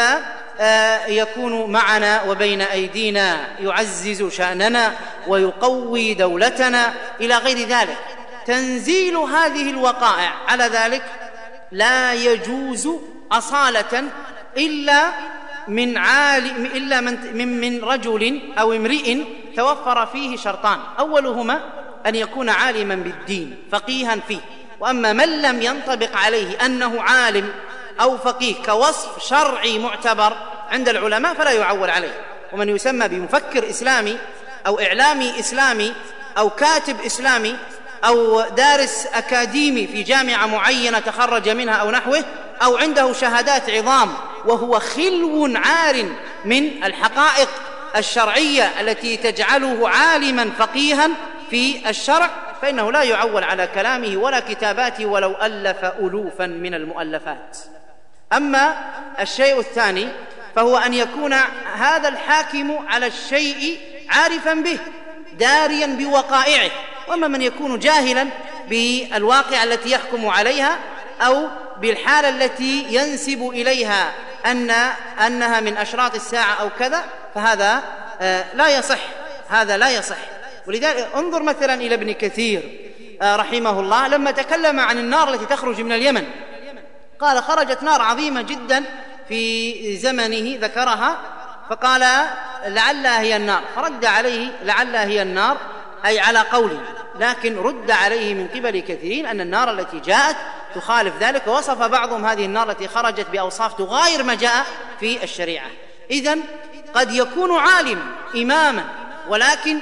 S2: سيكون معنا وبين أيدينا يعزز شأننا ويقوي دولتنا إلى غير ذلك. تنزيل هذه الوقائع على ذلك لا يجوز أصالة إلا من عالم إلا من, من, من رجل أو امرئ توفر فيه شرطان: أولهما أن يكون عالما بالدين فقيها فيه، وأما من لم ينطبق عليه أنه عالم أو فقيه كوصف شرعي معتبر عند العلماء فلا يعول عليه. ومن يسمى بمفكر إسلامي أو إعلامي إسلامي أو كاتب إسلامي أو دارس أكاديمي في جامعة معينة تخرج منها أو نحوه، أو عنده شهادات عظام وهو خلو عار من الحقائق الشرعية التي تجعله عالما فقيها في الشرع، فإنه لا يعول على كلامه ولا كتاباته ولو ألف ألوفا من المؤلفات. أما الشيء الثاني فهو أن يكون هذا الحاكم على الشيء عارفا به داريا بوقائعه. وأما من يكون جاهلا بالواقع التي يحكم عليها أو بالحالة التي ينسب إليها أن أنها من أشراط الساعة أو كذا، فهذا لا يصح، هذا لا يصح. ولذلك انظر مثلا إلى ابن كثير رحمه الله لما تكلم عن النار التي تخرج من اليمن، قال خرجت نار عظيمة جدا في زمنه ذكرها، فقال لعلها هي النار، فرد عليه لعلها هي النار أي على قوله، لكن رد عليه من قبل كثيرين أن النار التي جاءت تخالف ذلك، ووصف بعضهم هذه النار التي خرجت بأوصاف تغاير ما جاء في الشريعة. إذن قد يكون عالم إماما ولكن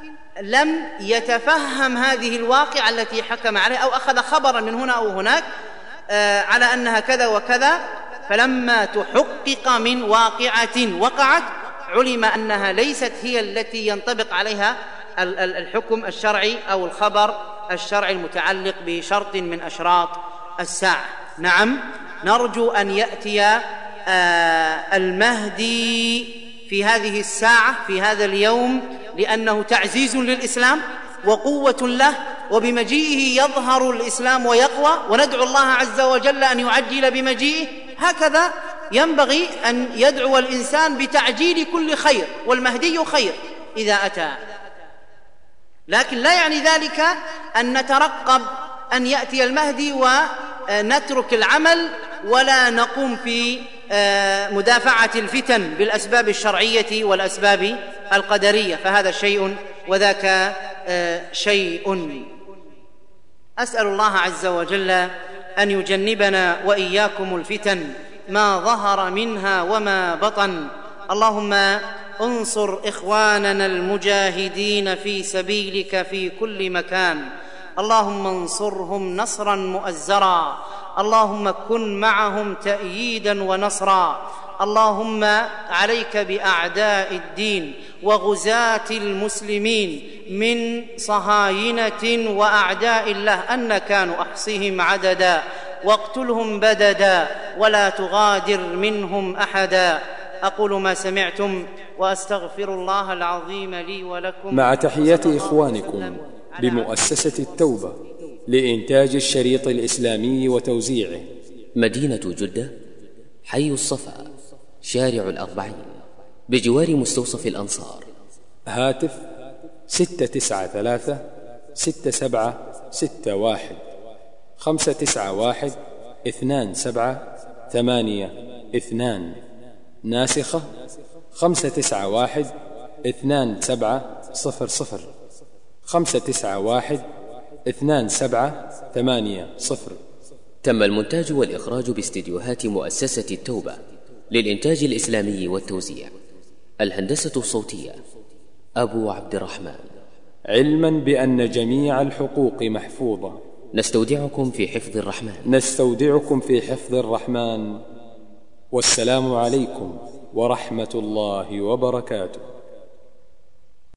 S2: لم يتفهم هذه الواقعة التي حكم عليها، أو أخذ خبرا من هنا أو هناك على أنها كذا وكذا، فلما تحقق من واقعة وقعت علم أنها ليست هي التي ينطبق عليها الحكم الشرعي أو الخبر الشرعي المتعلق بشرط من أشراط الساعة. نعم، نرجو أن يأتي المهدي في هذه الساعة في هذا اليوم، لأنه تعزيز للإسلام وقوة له، وبمجيئه يظهر الإسلام ويقوى، وندعو الله عز وجل أن يعجل بمجيئه. هكذا ينبغي أن يدعو الإنسان بتعجيل كل خير، والمهدي خير إذا أتى. لكن لا يعني ذلك أن نترقب أن يأتي المهدي ونترك العمل ولا نقوم في مدافعة الفتن بالأسباب الشرعية والأسباب القدرية، فهذا شيء وذاك شيء. أسأل الله عز وجل أن يجنبنا وإياكم الفتن ما ظهر منها وما بطن. اللهم انصر إخواننا المجاهدين في سبيلك في كل مكان، اللهم انصرهم نصرا مؤزرا، اللهم كن معهم تأييدا ونصرا. اللهم عليك بأعداء الدين وغزاة المسلمين من صهاينة وأعداء الله أن كانوا أحصهم عددا، واقتلهم بددا ولا تغادر منهم أحدا. أقول ما سمعتم وأستغفر الله العظيم لي ولكم.
S4: مع تحيات إخوانكم بمؤسسة التوبة لإنتاج الشريط الإسلامي وتوزيعه،
S1: مدينة جدة، حي الصفا، شارع الأربعين، بجوار مستوصف الأنصار.
S4: هاتف ستة تسعة ثلاثة ستة سبعة ستة واحد خمسة تسعة واحد اثنان سبعة ثمانية اثنان. ناسخة خمسة تسعة واحد اثنان سبعة صفر صفر خمسة تسعة واحد اثنان سبعة ثمانية صفر.
S1: تم المونتاج والإخراج باستديوهات مؤسسة التوبة للإنتاج الإسلامي والتوزيع. الهندسة الصوتية أبو عبد الرحمن.
S4: علما بأن جميع الحقوق محفوظة.
S1: نستودعكم في حفظ الرحمن.
S4: نستودعكم في حفظ الرحمن. والسلام عليكم ورحمة الله وبركاته.